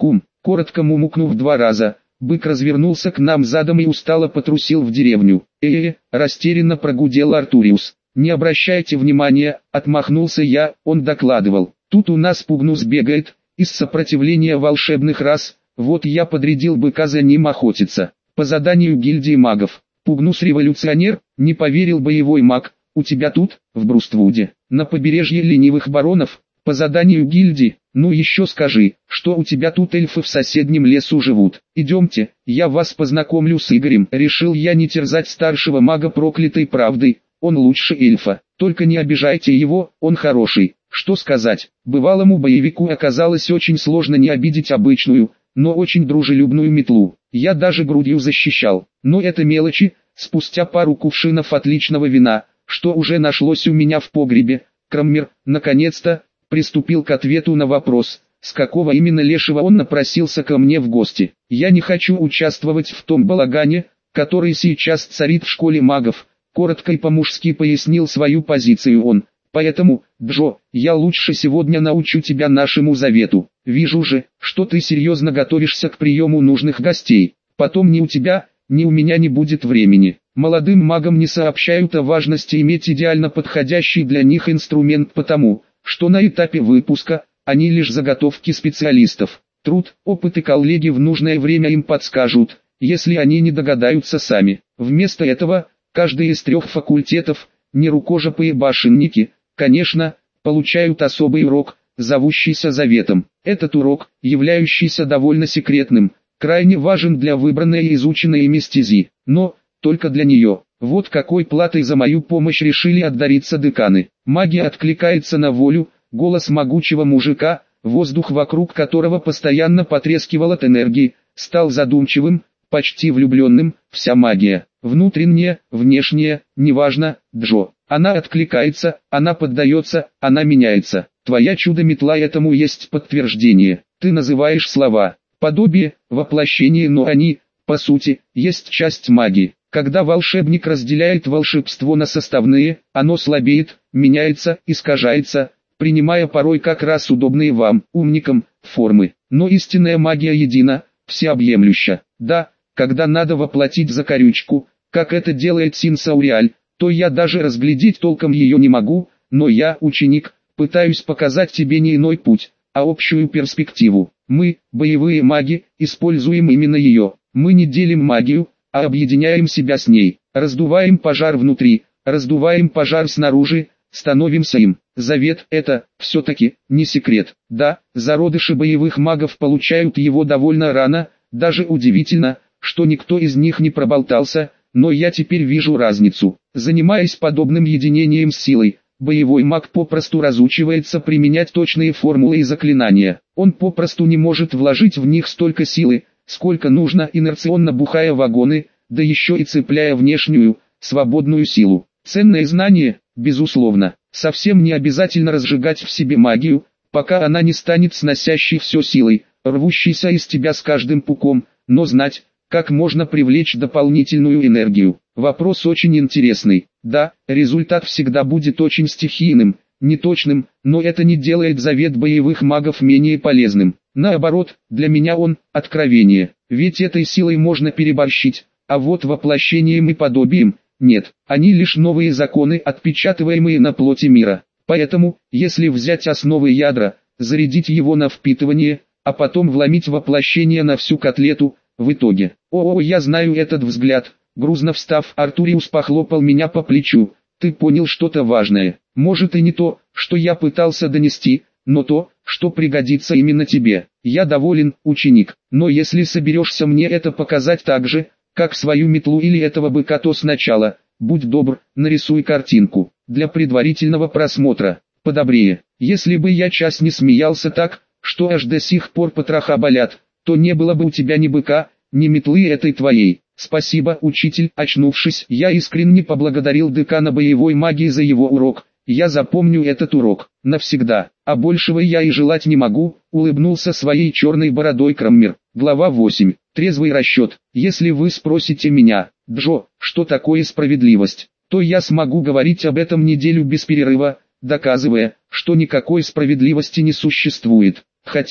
Коротко мумукнув 2 раза, бык развернулся к нам задом и устало потрусил в деревню. Растерянно прогудел Артуриус. «Не обращайте внимания», — отмахнулся я, он докладывал. «Тут у нас Пугнус бегает, из сопротивления волшебных рас, вот я подрядил быка за ним охотиться. По заданию гильдии магов. Пугнус революционер», — не поверил боевой маг. «У тебя тут, в Бруствуде, на побережье ленивых баронов, по заданию гильдии, ну еще скажи, что у тебя тут эльфы в соседнем лесу живут. Идемте, я вас познакомлю с Игорем». Решил я не терзать старшего мага проклятой правдой, он лучше эльфа, только не обижайте его, он хороший. Что сказать, бывалому боевику оказалось очень сложно не обидеть обычную, но очень дружелюбную метлу. Я даже грудью защищал, но это мелочи. Спустя пару кувшинов отличного вина, что уже нашлось у меня в погребе, Краммер, наконец-то, приступил к ответу на вопрос, с какого именно лешего он напросился ко мне в гости. «Я не хочу участвовать в том балагане, который сейчас царит в школе магов», коротко и по-мужски пояснил свою позицию он. «Поэтому, Джо, я лучше сегодня научу тебя нашему завету. Вижу же, что ты серьезно готовишься к приему нужных гостей. Потом ни у тебя, ни у меня не будет времени. Молодым магам не сообщают о важности иметь идеально подходящий для них инструмент потому, что на этапе выпуска, они лишь заготовки специалистов. Труд, опыт и коллеги в нужное время им подскажут, если они не догадаются сами. Вместо этого, каждый из 3 факультетов, нерукожопые башенники, конечно, получают особый урок, зовущийся заветом. Этот урок, являющийся довольно секретным, крайне важен для выбранной и изученной ими стези, но только для нее. Вот какой платой за мою помощь решили отдариться деканы. Магия откликается на волю, голос могучего мужика, воздух вокруг которого постоянно потрескивал от энергии, стал задумчивым, почти влюбленным. Вся магия, внутренняя, внешняя, неважно, Джо. Она откликается, она поддается, она меняется. Твоя чудо-метла этому есть подтверждение. Ты называешь слова подобие, воплощение, но они, по сути, есть часть магии. Когда волшебник разделяет волшебство на составные, оно слабеет, меняется, искажается, принимая порой как раз удобные вам, умникам, формы. Но истинная магия едина, всеобъемлюща. Да, когда надо воплотить закорючку, как это делает Синсауриаль, то я даже разглядеть толком ее не могу, но я, ученик, пытаюсь показать тебе не иной путь, а общую перспективу. Мы, боевые маги, используем именно ее. Мы не делим магию, а объединяем себя с ней. Раздуваем пожар внутри, раздуваем пожар снаружи, становимся им. Завет – это, все-таки, не секрет. Да, зародыши боевых магов получают его довольно рано, даже удивительно, что никто из них не проболтался, но я теперь вижу разницу. Занимаясь подобным единением с силой, боевой маг попросту разучивается применять точные формулы и заклинания. Он попросту не может вложить в них столько силы, сколько нужно, инерционно бухая вагоны, да еще и цепляя внешнюю, свободную силу. Ценное знание, безусловно. Совсем не обязательно разжигать в себе магию, пока она не станет сносящей все силой, рвущейся из тебя с каждым пуком, но знать, как можно привлечь дополнительную энергию. Вопрос очень интересный. Да, результат всегда будет очень стихийным, неточным, но это не делает завет боевых магов менее полезным. Наоборот, для меня он – откровение. Ведь этой силой можно переборщить, а вот воплощением и подобием – нет. Они лишь новые законы, отпечатываемые на плоти мира. Поэтому, если взять основы ядра, зарядить его на впитывание, а потом вломить воплощение на всю котлету, в итоге. О, я знаю этот взгляд. Грузно встав, Артуриус похлопал меня по плечу. Ты понял что-то важное. Может и не то, что я пытался донести, но то, что пригодится именно тебе. Я доволен, ученик, но если соберешься мне это показать так же, как свою метлу или этого быка, то сначала, будь добр, нарисуй картинку, для предварительного просмотра, подобрее. Если бы я час не смеялся так, что аж до сих пор потроха болят, то не было бы у тебя ни быка, ни метлы этой твоей. Спасибо, учитель. Очнувшись, я искренне поблагодарил декана боевой магии за его урок. Я запомню этот урок навсегда, а большего я и желать не могу, улыбнулся своей черной бородой Краммер. Глава 8. Трезвый расчет. Если вы спросите меня, Джо, что такое справедливость, то я смогу говорить об этом неделю без перерыва, доказывая, что никакой справедливости не существует. Хотя,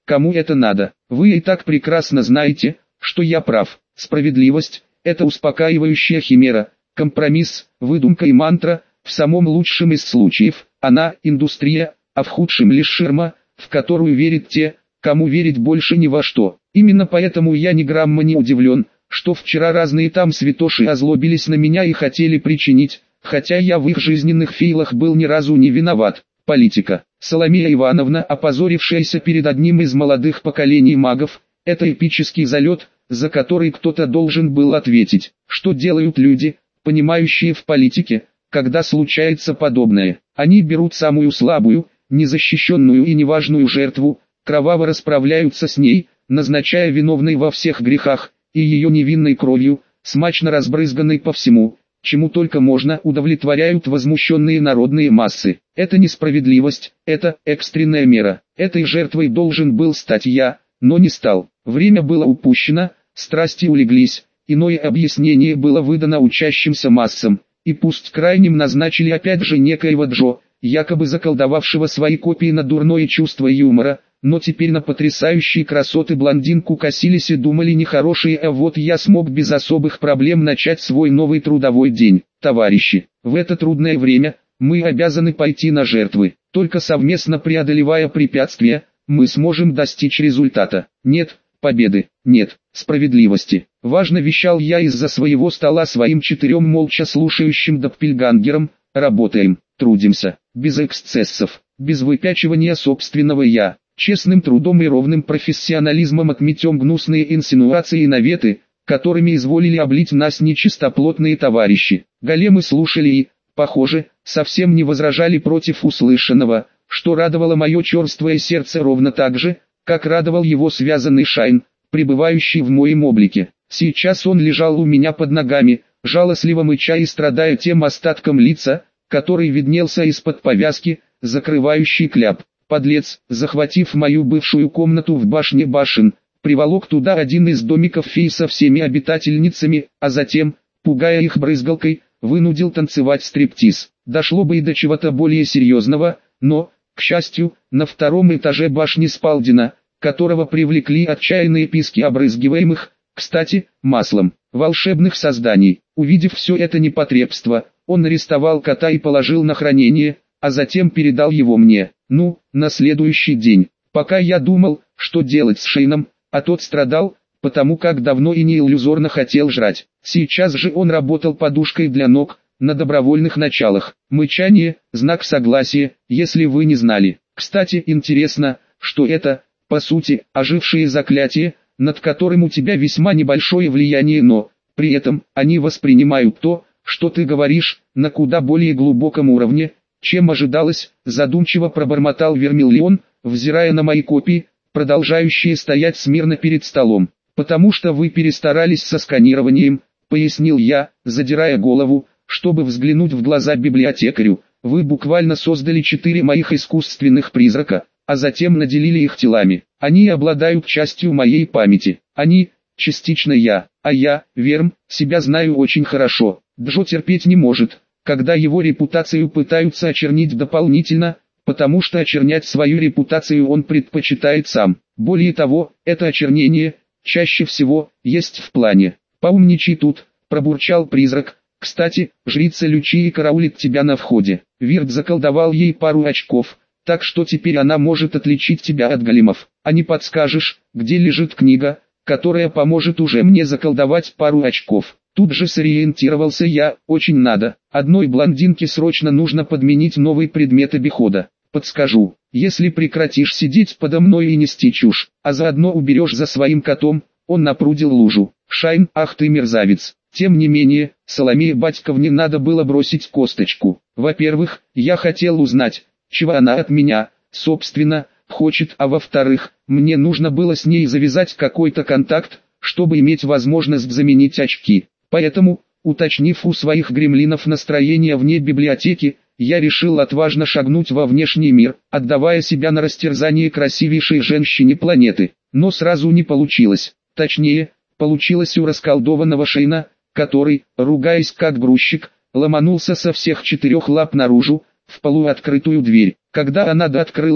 кому это надо. Вы и так прекрасно знаете, что я прав. Справедливость – это успокаивающая химера, компромисс, выдумка и мантра, в самом лучшем из случаев, она – индустрия, а в худшем лишь ширма, в которую верят те, кому верить больше ни во что. Именно поэтому я ни грамма не удивлен, что вчера разные там святоши озлобились на меня и хотели причинить, хотя я в их жизненных фейлах был ни разу не виноват. Политика. Соломея Ивановна, опозорившаяся перед одним из молодых поколений магов, это эпический залет, за который кто-то должен был ответить. Что делают люди, понимающие в политике, когда случается подобное? Они берут самую слабую, незащищенную и неважную жертву, кроваво расправляются с ней, назначая виновной во всех грехах, и ее невинной кровью, смачно разбрызганной по всему, чему только можно, удовлетворяют возмущенные народные массы. Это несправедливость, это экстренная мера. Этой жертвой должен был стать я, но не стал. Время было упущено, страсти улеглись, иное объяснение было выдано учащимся массам, и пусть крайним назначили опять же некоего Джо, якобы заколдовавшего свои копии на дурное чувство юмора, но теперь на потрясающие красоты блондинку косились и думали нехорошие, а вот я смог без особых проблем начать свой новый трудовой день. Товарищи, в это трудное время, мы обязаны пойти на жертвы, только совместно преодолевая препятствия, мы сможем достичь результата. Нет победы, нет справедливости. Важно, вещал я из-за своего стола своим 4 молча слушающим доппельгангерам, работаем, трудимся, без эксцессов, без выпячивания собственного «я». Честным трудом и ровным профессионализмом отметем гнусные инсинуации и наветы, которыми изволили облить нас нечистоплотные товарищи. Големы слушали и, похоже, совсем не возражали против услышанного, что радовало мое черствое сердце ровно так же, как радовал его связанный Шайн, пребывающий в моем облике. Сейчас он лежал у меня под ногами, жалостливо мыча и страдая тем остатком лица, который виднелся из-под повязки, закрывающей кляп. Подлец, захватив мою бывшую комнату в башне башен, приволок туда один из домиков фей со всеми обитательницами, а затем, пугая их брызгалкой, вынудил танцевать стриптиз. Дошло бы и до чего-то более серьезного, но, к счастью, на 2-м этаже башни Спалдина, которого привлекли отчаянные писки обрызгиваемых, кстати, маслом, волшебных созданий. Увидев все это непотребство, он арестовал кота и положил на хранение, а затем передал его мне. Ну, на следующий день, пока я думал, что делать с Шейном, а тот страдал, потому как давно и не иллюзорно хотел жрать. Сейчас же он работал подушкой для ног, на добровольных началах. Мычание – знак согласия, если вы не знали. Кстати, интересно, что это, по сути, ожившие заклятия, над которым у тебя весьма небольшое влияние, но, при этом, они воспринимают то, что ты говоришь, на куда более глубоком уровне, чем ожидалось, задумчиво пробормотал Вермиллион, взирая на мои копии, продолжающие стоять смирно перед столом. «Потому что вы перестарались со сканированием», — пояснил я, задирая голову, чтобы взглянуть в глаза библиотекарю. «Вы буквально создали 4 моих искусственных призрака, а затем наделили их телами. Они обладают частью моей памяти. Они — частично я, а я, Верм, себя знаю очень хорошо. Джо терпеть не может, когда его репутацию пытаются очернить дополнительно, потому что очернять свою репутацию он предпочитает сам. Более того, это очернение, чаще всего, есть в плане. Поумничай тут», — пробурчал призрак. «Кстати, жрица Лючии караулит тебя на входе. Вирт заколдовал ей пару очков, так что теперь она может отличить тебя от големов. А не подскажешь, где лежит книга, которая поможет уже мне заколдовать пару очков?» Тут же сориентировался я, очень надо. Одной блондинке срочно нужно подменить новый предмет обихода. Подскажу, если прекратишь сидеть подо мной и нести чушь, а заодно уберешь за своим котом, он напрудил лужу. Шайн, ах ты мерзавец. Тем не менее, Соломее Батьковне надо было бросить косточку. Во-первых, я хотел узнать, чего она от меня, собственно, хочет, а во-вторых, мне нужно было с ней завязать какой-то контакт, чтобы иметь возможность заменить очки. Поэтому, уточнив у своих гремлинов настроение вне библиотеки, я решил отважно шагнуть во внешний мир, отдавая себя на растерзание красивейшей женщине планеты. Но сразу не получилось. Точнее, получилось у расколдованного Шейна, который, ругаясь как грузчик, ломанулся со всех 4 лап наружу, в полуоткрытую дверь. Когда она дооткрылась,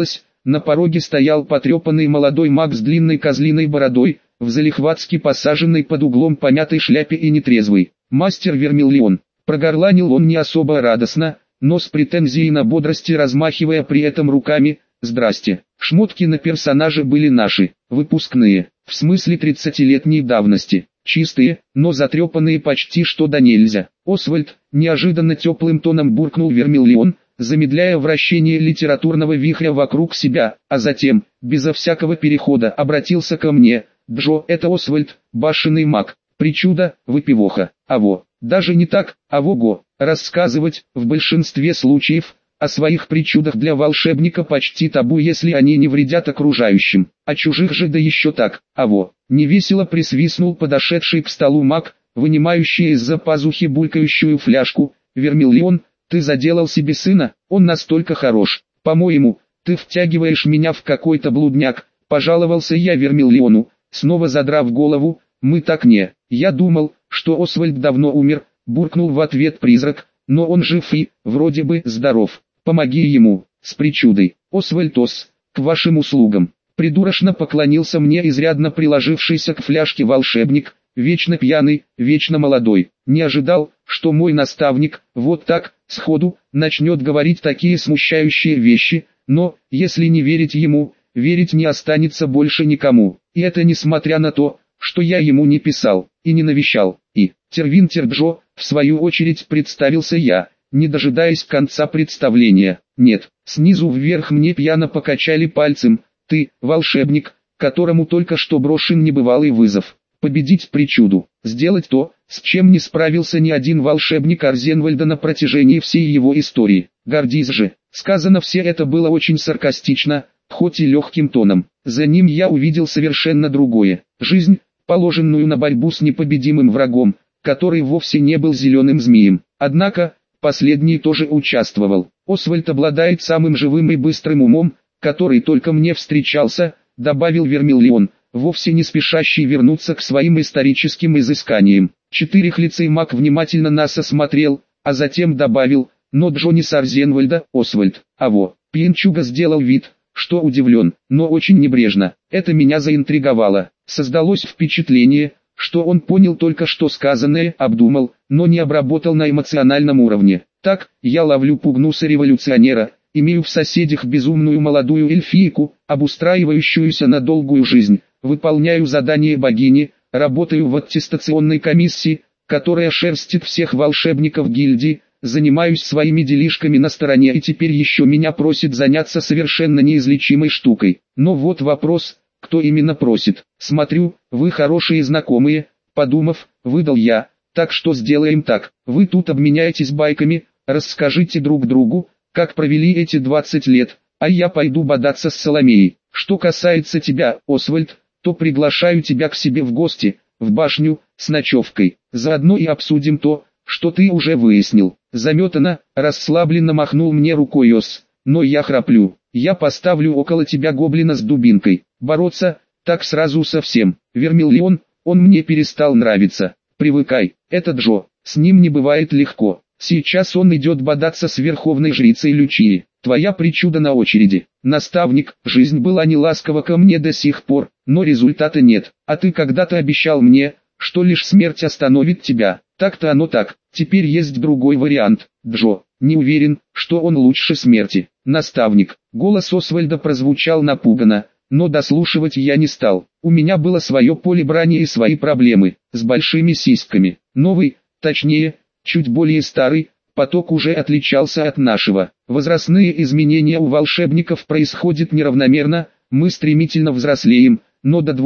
На пороге стоял потрепанный молодой маг с длинной козлиной бородой, в залихватски посаженной под углом помятой шляпе и нетрезвый. «Мастер Вермиллион», прогорланил он не особо радостно, но с претензией на бодрости, размахивая при этом руками. «Здрасте». Шмотки на персонаже были наши, выпускные, в смысле 30-летней давности, чистые, но затрепанные почти что до нельзя. «Освальд», неожиданно теплым тоном буркнул Вермиллион, замедляя вращение литературного вихря вокруг себя, а затем, безо всякого перехода, обратился ко мне. «Джо, это Освальд, башенный маг, причуда, выпивоха, аво». Даже не так, а во-го, рассказывать, в большинстве случаев, о своих причудах для волшебника почти табу, если они не вредят окружающим, а чужих же да еще так, аво. Невесело присвистнул подошедший к столу маг, вынимающий из-за пазухи булькающую фляжку. «Вермиллион, ты заделал себе сына, он настолько хорош, по-моему, ты втягиваешь меня в какой-то блудняк», пожаловался я Вермиллиону, снова задрав голову. «Мы так не, я думал, что Освальд давно умер», буркнул в ответ призрак, «но он жив и, вроде бы, здоров, помоги ему, с причудой». «Освальд-ос, к вашим услугам», придурочно поклонился мне изрядно приложившийся к фляжке волшебник, вечно пьяный, вечно молодой. Не ожидал, что мой наставник, вот так, сходу, начнет говорить такие смущающие вещи, но, если не верить ему, верить не останется больше никому, и это несмотря на то, что я ему не писал, и не навещал, и Тервинтер Джо, в свою очередь представился я, не дожидаясь конца представления. Нет, снизу вверх мне пьяно покачали пальцем. «Ты, волшебник, которому только что брошен небывалый вызов, победить причуду, сделать то, с чем не справился ни один волшебник Арзенвальда на протяжении всей его истории. Гордись же». Сказано все это было очень саркастично, хоть и легким тоном. За ним я увидел совершенно другое. Жизнь, положенную на борьбу с непобедимым врагом, который вовсе не был зеленым змеем. Однако, последний тоже участвовал. «Освальд обладает самым живым и быстрым умом, который только мне встречался», добавил Вермиллион, вовсе не спешащий вернуться к своим историческим изысканиям. Четырехлицый маг внимательно нас осмотрел, а затем добавил: «Но Джонни Сарзенвальда, Освальд, аво». Пьянчуга сделал вид, что удивлен, но очень небрежно. Это меня заинтриговало. Создалось впечатление, что он понял только что сказанное, обдумал, но не обработал на эмоциональном уровне. Так, я ловлю пугнуса-революционера, имею в соседях безумную молодую эльфийку, обустраивающуюся на долгую жизнь, выполняю задание богини, работаю в аттестационной комиссии, которая шерстит всех волшебников гильдии, занимаюсь своими делишками на стороне, и теперь еще меня просит заняться совершенно неизлечимой штукой. Но вот вопрос, кто именно просит. Смотрю, вы хорошие знакомые, подумав, выдал я. Так что сделаем так, вы тут обменяетесь байками, расскажите друг другу, как провели эти 20 лет, а я пойду бодаться с Соломеей. Что касается тебя, Освальд, то приглашаю тебя к себе в гости, в башню, с ночевкой. Заодно и обсудим то, что ты уже выяснил». Заметано, расслабленно махнул мне рукой Ос. «Но я храплю. Я поставлю около тебя гоблина с дубинкой. Бороться, так сразу совсем. Вермиллион, он мне перестал нравиться. Привыкай, это Джо, с ним не бывает легко. Сейчас он идет бодаться с верховной жрицей Лючии. Твоя причуда на очереди. Наставник, жизнь была неласкова ко мне до сих пор, но результата нет. А ты когда-то обещал мне, что лишь смерть остановит тебя. Так-то оно так. Теперь есть другой вариант. Джо, не уверен, что он лучше смерти. Наставник». Голос Освальда прозвучал напуганно, но дослушивать я не стал. У меня было свое поле брани и свои проблемы, с большими сиськами. Новый, точнее, чуть более старый, поток уже отличался от нашего. Возрастные изменения у волшебников происходят неравномерно, мы стремительно взрослеем, но до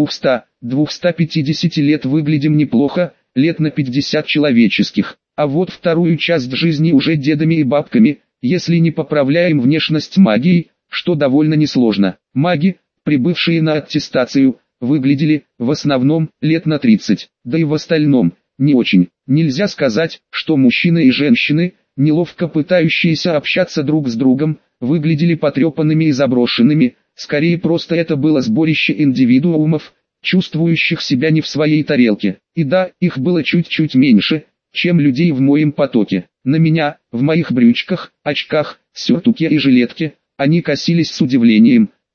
200-250 лет выглядим неплохо, лет на 50 человеческих. А вот вторую часть жизни уже дедами и бабками, если не поправляем внешность магией, что довольно несложно. Маги, прибывшие на аттестацию, выглядели, в основном, лет на 30, да и в остальном, не очень. Нельзя сказать, что мужчины и женщины, неловко пытающиеся общаться друг с другом, выглядели потрепанными и заброшенными, скорее просто это было сборище индивидуумов, чувствующих себя не в своей тарелке. И да, их было чуть-чуть меньше, чем людей в моем потоке. На меня, в моих брючках, очках, сюртуке и жилетке, они косились с удивлением,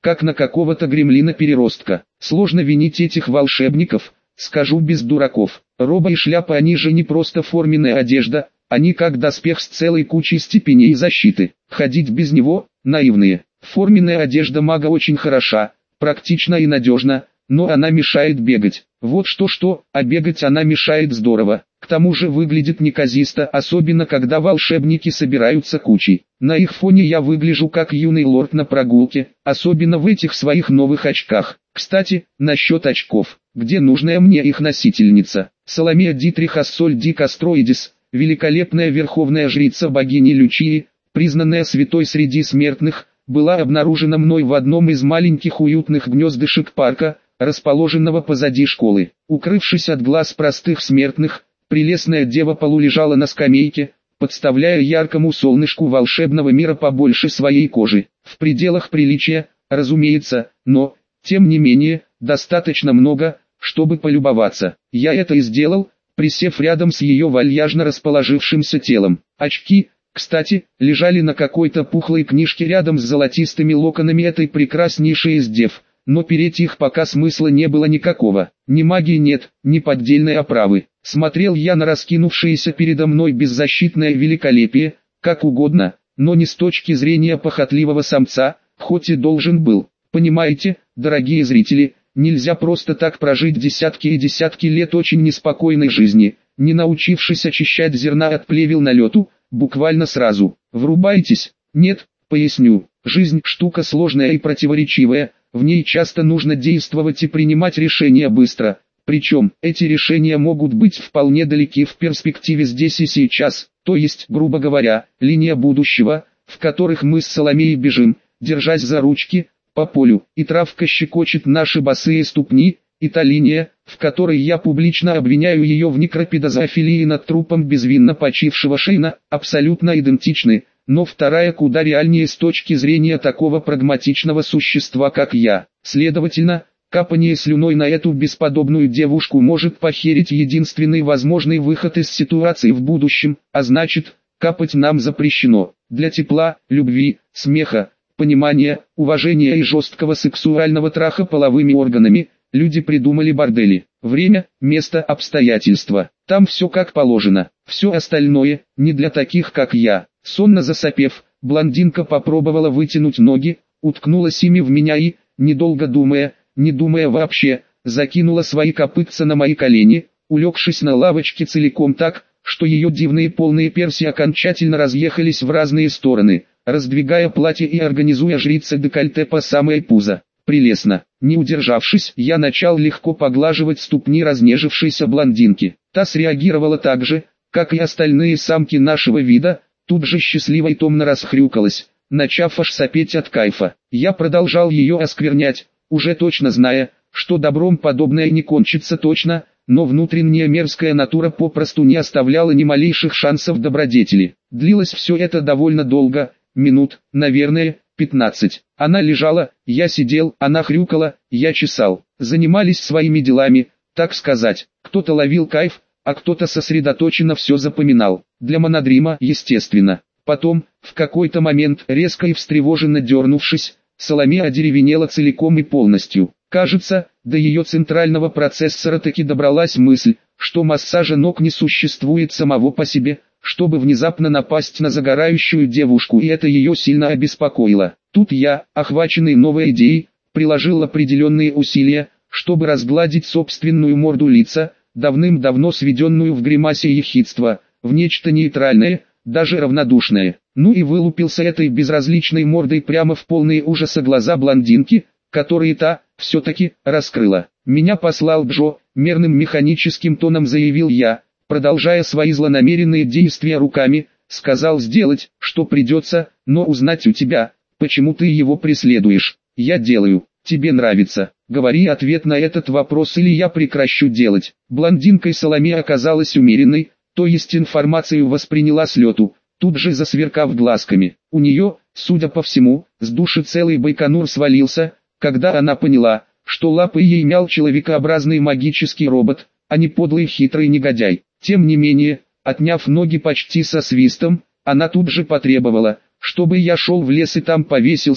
как на какого-то гремлина-переростка. Сложно винить этих волшебников, скажу без дураков. Роба и шляпа, они же не просто форменная одежда, они как доспех с целой кучей степеней защиты. Ходить без него – наивные. Форменная одежда мага очень хороша, практична и надежна, но она мешает бегать. Вот что-что, а бегать она мешает здорово. К тому же выглядит неказисто, особенно когда волшебники собираются кучей. На их фоне я выгляжу как юный лорд на прогулке, особенно в этих своих новых очках. Кстати, насчет очков, где нужная мне их носительница? Соломея Дитрих Ассоль Ди Кастроидис, великолепная верховная жрица богини Лючии, признанная святой среди смертных, была обнаружена мной в одном из маленьких уютных гнездышек парка, расположенного позади школы. Укрывшись от глаз простых смертных, прелестная дева полулежала на скамейке, подставляя яркому солнышку волшебного мира побольше своей кожи. В пределах приличия, разумеется, но, тем не менее, достаточно много, чтобы полюбоваться. Я это и сделал, присев рядом с ее вальяжно расположившимся телом. Очки, кстати, лежали на какой-то пухлой книжке рядом с золотистыми локонами этой прекраснейшей из дев, но переть их пока смысла не было никакого. Ни магии нет, ни поддельной оправы. Смотрел я на раскинувшееся передо мной беззащитное великолепие, как угодно, но не с точки зрения похотливого самца, хоть и должен был. Понимаете, дорогие зрители, нельзя просто так прожить десятки и десятки лет очень неспокойной жизни, не научившись очищать зерна от плевел на лету, буквально сразу. Врубайтесь? Нет, поясню. Жизнь штука сложная и противоречивая, в ней часто нужно действовать и принимать решения быстро. Причем, эти решения могут быть вполне далеки в перспективе здесь и сейчас, то есть, грубо говоря, линия будущего, в которых мы с Соломеей бежим, держась за ручки, по полю, и травка щекочет наши босые ступни, и та линия, в которой я публично обвиняю ее в некропедозоофилии над трупом безвинно почившего Шейна, абсолютно идентичны, но вторая куда реальнее с точки зрения такого прагматичного существа, как я. Следовательно, капание слюной на эту бесподобную девушку может похерить единственный возможный выход из ситуации в будущем, а значит, капать нам запрещено. Для тепла, любви, смеха, понимания, уважения и жесткого сексуального траха половыми органами, люди придумали бордели. Время, место, обстоятельства. Там все как положено. Все остальное, не для таких как я. Сонно засопев, блондинка попробовала вытянуть ноги, уткнулась ими в меня и, недолго думая, не думая вообще, закинула свои копытца на мои колени, улегшись на лавочке целиком так, что ее дивные полные перси окончательно разъехались в разные стороны, раздвигая платье и организуя жрице декольте по самое пузо. Прелестно. Не удержавшись, я начал легко поглаживать ступни разнежившейся блондинки. Та среагировала так же, как и остальные самки нашего вида, тут же счастливо и томно расхрюкалась, начав аж сопеть от кайфа. Я продолжал ее осквернять, уже точно зная, что добром подобное не кончится точно, но внутренняя мерзкая натура попросту не оставляла ни малейших шансов добродетели. Длилось все это довольно долго, минут, наверное, 15. Она лежала, я сидел, она хрюкала, я чесал. Занимались своими делами, так сказать. Кто-то ловил кайф, а кто-то сосредоточенно все запоминал. Для монодрима, естественно. Потом, в какой-то момент, резко и встревоженно дернувшись, Соломея одеревенела целиком и полностью. Кажется, до ее центрального процессора таки добралась мысль, что массажа ног не существует самого по себе, чтобы внезапно напасть на загорающую девушку, и это ее сильно обеспокоило. Тут я, охваченный новой идеей, приложил определенные усилия, чтобы разгладить собственную морду лица, давным-давно сведенную в гримасе ехидства, в нечто нейтральное, даже равнодушное. Ну и вылупился этой безразличной мордой прямо в полные ужаса глаза блондинки, которые та, все-таки, раскрыла. «Меня послал Джо», мерным механическим тоном заявил я, продолжая свои злонамеренные действия руками, сказал сделать, что придется, но узнать у тебя, почему ты его преследуешь. Я делаю, тебе нравится. Говори ответ на этот вопрос, или я прекращу делать. Блондинкой Соломея оказалась умеренной, то есть информацию восприняла с лету, тут же засверкав глазками. У нее, судя по всему, с души целый Байконур свалился, когда она поняла, что лапы ей мял человекообразный магический робот, а не подлый хитрый негодяй. Тем не менее, отняв ноги почти со свистом, она тут же потребовала, чтобы я шел в лес и там повесился,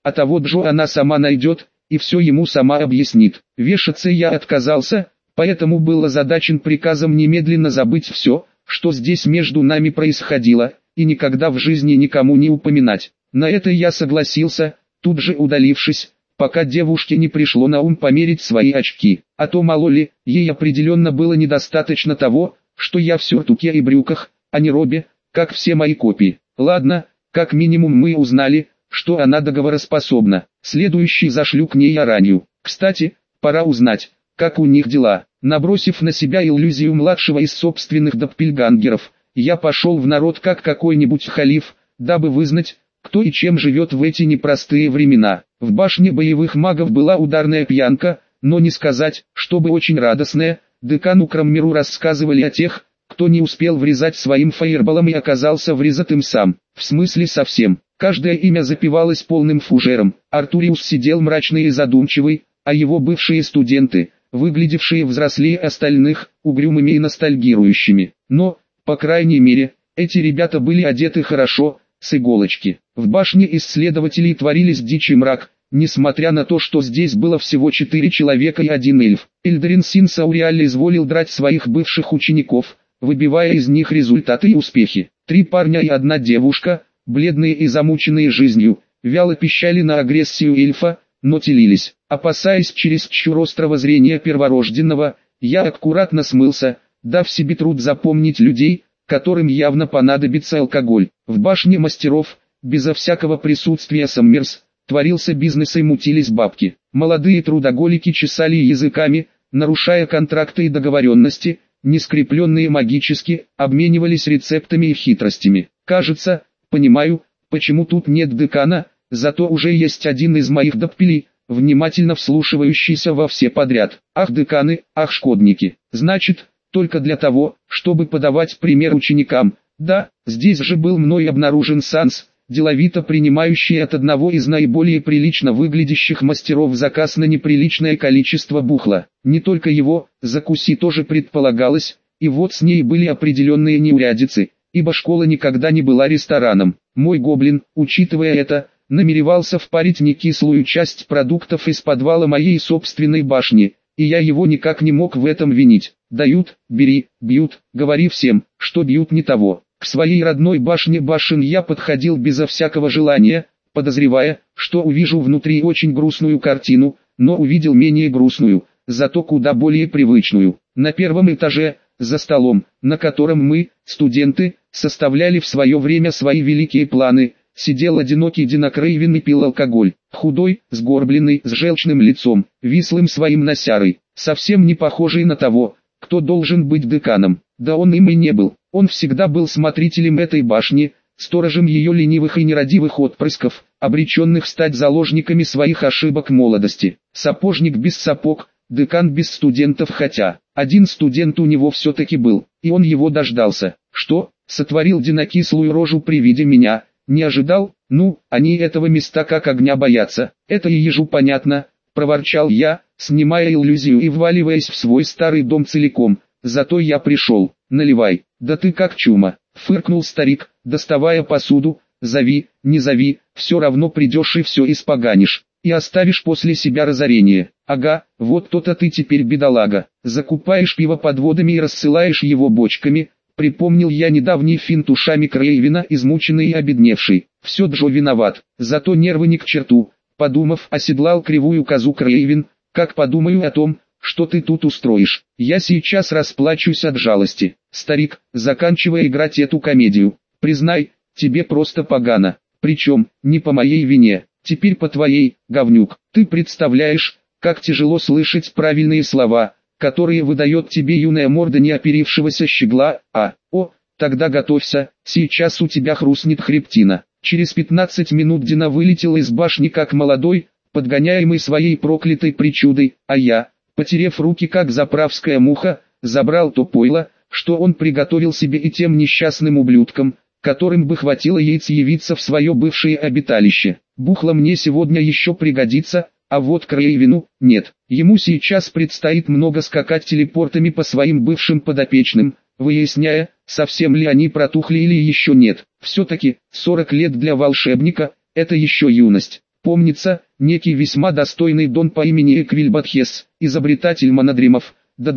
а того Джо она сама найдет, и все ему сама объяснит. Вешаться я отказался, поэтому был озадачен приказом немедленно забыть все, что здесь между нами происходило, и никогда в жизни никому не упоминать. На это я согласился, тут же удалившись, пока девушке не пришло на ум померить свои очки. А то мало ли, ей определенно было недостаточно того, что я в сюртуке и брюках, а не робе, как все мои копии. Ладно, как минимум мы узнали, что она договороспособна. Следующий зашлю к ней Аранью. Кстати, пора узнать, как у них дела. Набросив на себя иллюзию младшего из собственных доппельгангеров, я пошел в народ как какой-нибудь халиф, дабы вызнать, кто и чем живет в эти непростые времена. В башне боевых магов была ударная пьянка, но не сказать, чтобы очень радостная. Декану Краммеру рассказывали о тех, кто не успел врезать своим фаерболом и оказался врезатым сам. В смысле совсем. Каждое имя запевалось полным фужером. Артуриус сидел мрачный и задумчивый, а его бывшие студенты, выглядевшие взрослее остальных, угрюмыми и ностальгирующими. Но, по крайней мере, эти ребята были одеты хорошо, с иголочки. В башне исследователей творились дичь и мрак, несмотря на то, что здесь было всего 4 человека и 1 эльф. Эльдарин Синсауриаль изволил драть своих бывших учеников, выбивая из них результаты и успехи. 3 парня и 1 девушка, бледные и замученные жизнью, вяло пищали на агрессию эльфа, но телились. Опасаясь чересчур острого зрения перворожденного, я аккуратно смылся, дав себе труд запомнить людей, которым явно понадобится алкоголь. В башне мастеров, безо всякого присутствия Саммерс, творился бизнес и мутились бабки. Молодые трудоголики чесали языками, нарушая контракты и договоренности, не скрепленные магически, обменивались рецептами и хитростями. Кажется, понимаю, почему тут нет декана, зато уже есть один из моих доппелей, внимательно вслушивающийся во все подряд. Ах деканы, ах шкодники. Значит, только для того, чтобы подавать пример ученикам. Да, здесь же был мной обнаружен Санс, деловито принимающий от одного из наиболее прилично выглядящих мастеров заказ на неприличное количество бухла. Не только его, закуси тоже предполагалось, и вот с ней были определенные неурядицы, ибо школа никогда не была рестораном. Мой гоблин, учитывая это, намеревался впарить некислую часть продуктов из подвала моей собственной башни, и я его никак не мог в этом винить. Дают, бери, бьют, говори всем, что бьют не того. К своей родной башне башен я подходил безо всякого желания, подозревая, что увижу внутри очень грустную картину, но увидел менее грустную, зато куда более привычную. На первом этаже, за столом, на котором мы, студенты, составляли в свое время свои великие планы, сидел одинокий Динокрейвен и пил алкоголь. Худой, сгорбленный, с желчным лицом, вислым своим носярой, совсем не похожий на того, кто должен быть деканом. Да он им и не был. Он всегда был смотрителем этой башни, сторожем ее ленивых и нерадивых отпрысков, обреченных стать заложниками своих ошибок молодости. Сапожник без сапог, декан без студентов, хотя один студент у него все-таки был, и он его дождался. Что, сотворил динокислую рожу при виде меня? Не ожидал? Ну, они этого места как огня боятся. Это и ежу понятно, проворчал я, снимая иллюзию и вваливаясь в свой старый дом целиком. Зато я пришел. Наливай. Да ты как чума, фыркнул старик, доставая посуду. Зови, не зови, все равно придешь и все испоганишь. И оставишь после себя разорение. Ага, вот то-то ты теперь бедолага. Закупаешь пиво подводами и рассылаешь его бочками. Припомнил я недавний финт ушами Крейвена, измученный и обедневший. Все Джо виноват, зато нервы не к черту. Подумав, оседлал кривую козу Крейвен. Как подумаю о том, что ты тут устроишь, я сейчас расплачусь от жалости. Старик, заканчивая играть эту комедию, признай, тебе просто погано. Причем, не по моей вине, теперь по твоей, говнюк. Ты представляешь, как тяжело слышать правильные слова, которые выдает тебе юная морда неоперившегося щегла, тогда готовься, сейчас у тебя хрустнет хребтина. Через 15 минут Дина вылетел из башни как молодой, подгоняемый своей проклятой причудой, а я, потерев руки как заправская муха, забрал то пойло, что он приготовил себе и тем несчастным ублюдкам, которым бы хватило яиц явиться в свое бывшее обиталище. Бухло мне сегодня еще пригодится, а вот Крейвену нет. Ему сейчас предстоит много скакать телепортами по своим бывшим подопечным, выясняя, совсем ли они протухли или еще нет. Все-таки, 40 лет для волшебника, это еще юность. Помнится, некий весьма достойный дон по имени Эквильбатхес, изобретатель монодримов, до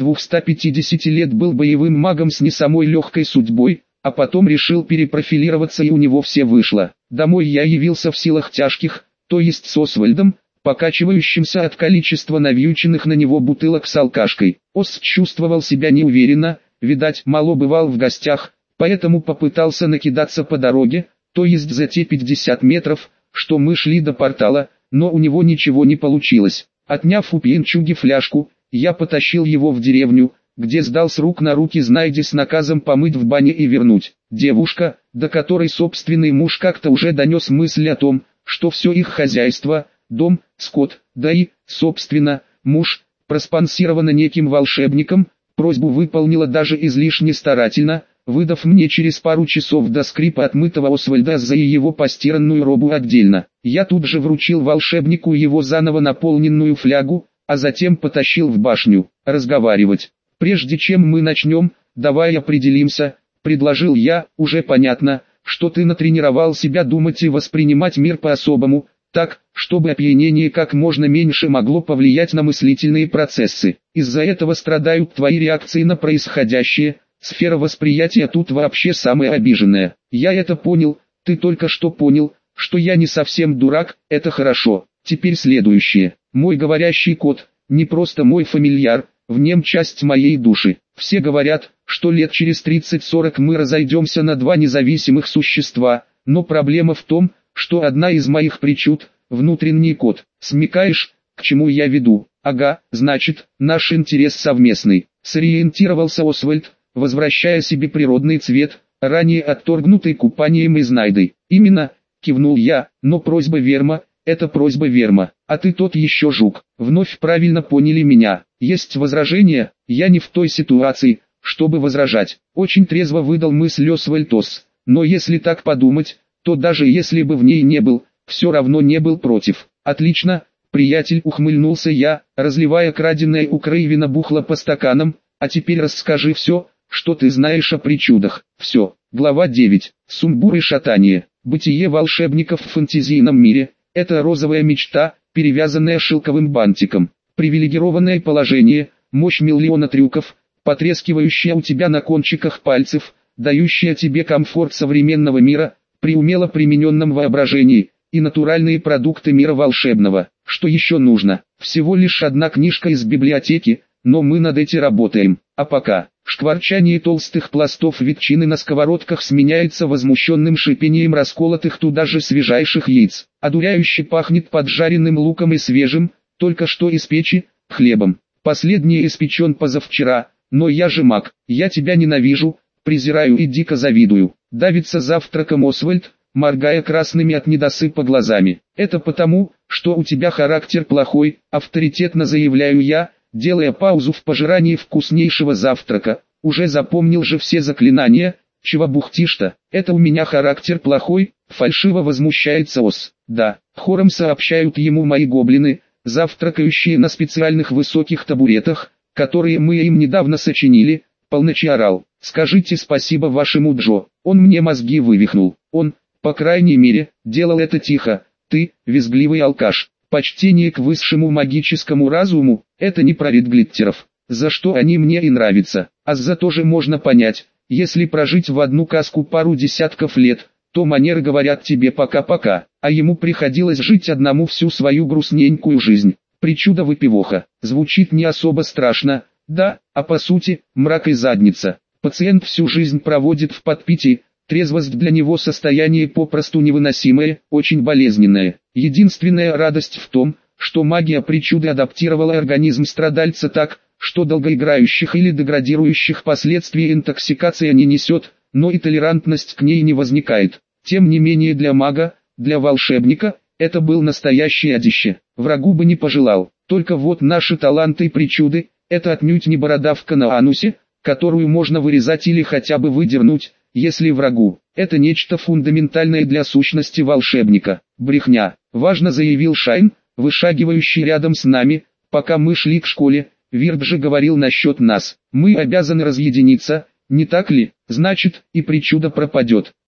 250 лет был боевым магом с не самой легкой судьбой, а потом решил перепрофилироваться, и у него все вышло. Домой я явился в силах тяжких, то есть с Освальдом, покачивающимся от количества навьюченных на него бутылок с алкашкой. Ос чувствовал себя неуверенно, видать, мало бывал в гостях, поэтому попытался накидаться по дороге, то есть за те 50 метров, что мы шли до портала, но у него ничего не получилось. Отняв у пьянчуги фляжку, я потащил его в деревню, где сдал с рук на руки Знайде с наказом помыть в бане и вернуть. Девушка, до которой собственный муж как-то уже донес мысль о том, что все их хозяйство, дом, скот, да и, собственно, муж, проспонсировано неким волшебником, просьбу выполнила даже излишне старательно, выдав мне через пару часов до скрипа отмытого Освальда за его постиранную робу отдельно. Я тут же вручил волшебнику его заново наполненную флягу, а затем потащил в башню, разговаривать. «Прежде чем мы начнем, давай определимся», — предложил я. «Уже понятно, что ты натренировал себя думать и воспринимать мир по-особому, так, чтобы опьянение как можно меньше могло повлиять на мыслительные процессы. Из-за этого страдают твои реакции на происходящее, сфера восприятия тут вообще самая обиженная. Я это понял, ты только что понял, что я не совсем дурак, это хорошо. Теперь следующее. Мой говорящий кот, не просто мой фамильяр, в нем часть моей души. Все говорят, что лет через 30-40 мы разойдемся на два независимых существа, но проблема в том, что одна из моих причуд – внутренний кот. Смекаешь, к чему я веду? Ага, значит, наш интерес совместный. Сориентировался Освальд, возвращая себе природный цвет, ранее отторгнутый купанием и Знайдой. Именно, кивнул я, но просьба Верма – это просьба Верма, а ты тот еще жук. Вновь правильно поняли меня. Есть возражения, я не в той ситуации, чтобы возражать. Очень трезво выдал мысль Освальдос, но если так подумать, то даже если бы в ней не был, все равно не был против. Отлично, приятель, ухмыльнулся я, разливая краденое у Крейвина бухло по стаканам, а теперь расскажи все, что ты знаешь о причудах. Все. Глава 9. Сумбур и шатание. Бытие волшебников в фэнтезийном мире – это розовая мечта, перевязанная шелковым бантиком. Привилегированное положение, мощь миллиона трюков, потрескивающая у тебя на кончиках пальцев, дающая тебе комфорт современного мира, при умело примененном воображении, и натуральные продукты мира волшебного. Что еще нужно? Всего лишь одна книжка из библиотеки, но мы над этим работаем. А пока, шкварчание толстых пластов ветчины на сковородках сменяется возмущенным шипением расколотых туда же свежайших яиц. Одуряюще пахнет поджаренным луком и свежим, только что из печи, хлебом. Последний испечен позавчера, но я же маг, я тебя ненавижу, презираю и дико завидую. Давится завтраком Освальд, моргая красными от недосыпа глазами. Это потому, что у тебя характер плохой, авторитетно заявляю я, делая паузу в пожирании вкуснейшего завтрака. Уже запомнил же все заклинания, чего бухтишь-то? Это у меня характер плохой, фальшиво возмущается Ос. Да, хором сообщают ему мои гоблины, завтракающие на специальных высоких табуретах, которые мы им недавно сочинили. Полночи орал: «Скажите спасибо вашему Джо, он мне мозги вывихнул». Он, по крайней мере, делал это тихо. Ты, визгливый алкаш. Почтение к высшему магическому разуму – это не про редглиттеров, за что они мне и нравятся, а за то же можно понять, если прожить в одну каску пару десятков лет, то манеры говорят тебе пока-пока, а ему приходилось жить одному всю свою грустненькую жизнь. Причуда-выпивоха, звучит не особо страшно, да, а по сути, мрак и задница. Пациент всю жизнь проводит в подпитии, трезвость для него состояние попросту невыносимое, очень болезненное. Единственная радость в том, что магия причуды адаптировала организм страдальца так, что долгоиграющих или деградирующих последствий интоксикация не несет, но и толерантность к ней не возникает. Тем не менее для мага, для волшебника, это был настоящее адище. Врагу бы не пожелал. Только вот наши таланты и причуды – это отнюдь не бородавка на анусе, которую можно вырезать или хотя бы выдернуть, если врагу. Это нечто фундаментальное для сущности волшебника. Брехня, важно заявил Шайн, вышагивающий рядом с нами, пока мы шли к школе. Вирд же говорил насчет нас. Мы обязаны разъединиться, не так ли? Значит, и причуда пропадет.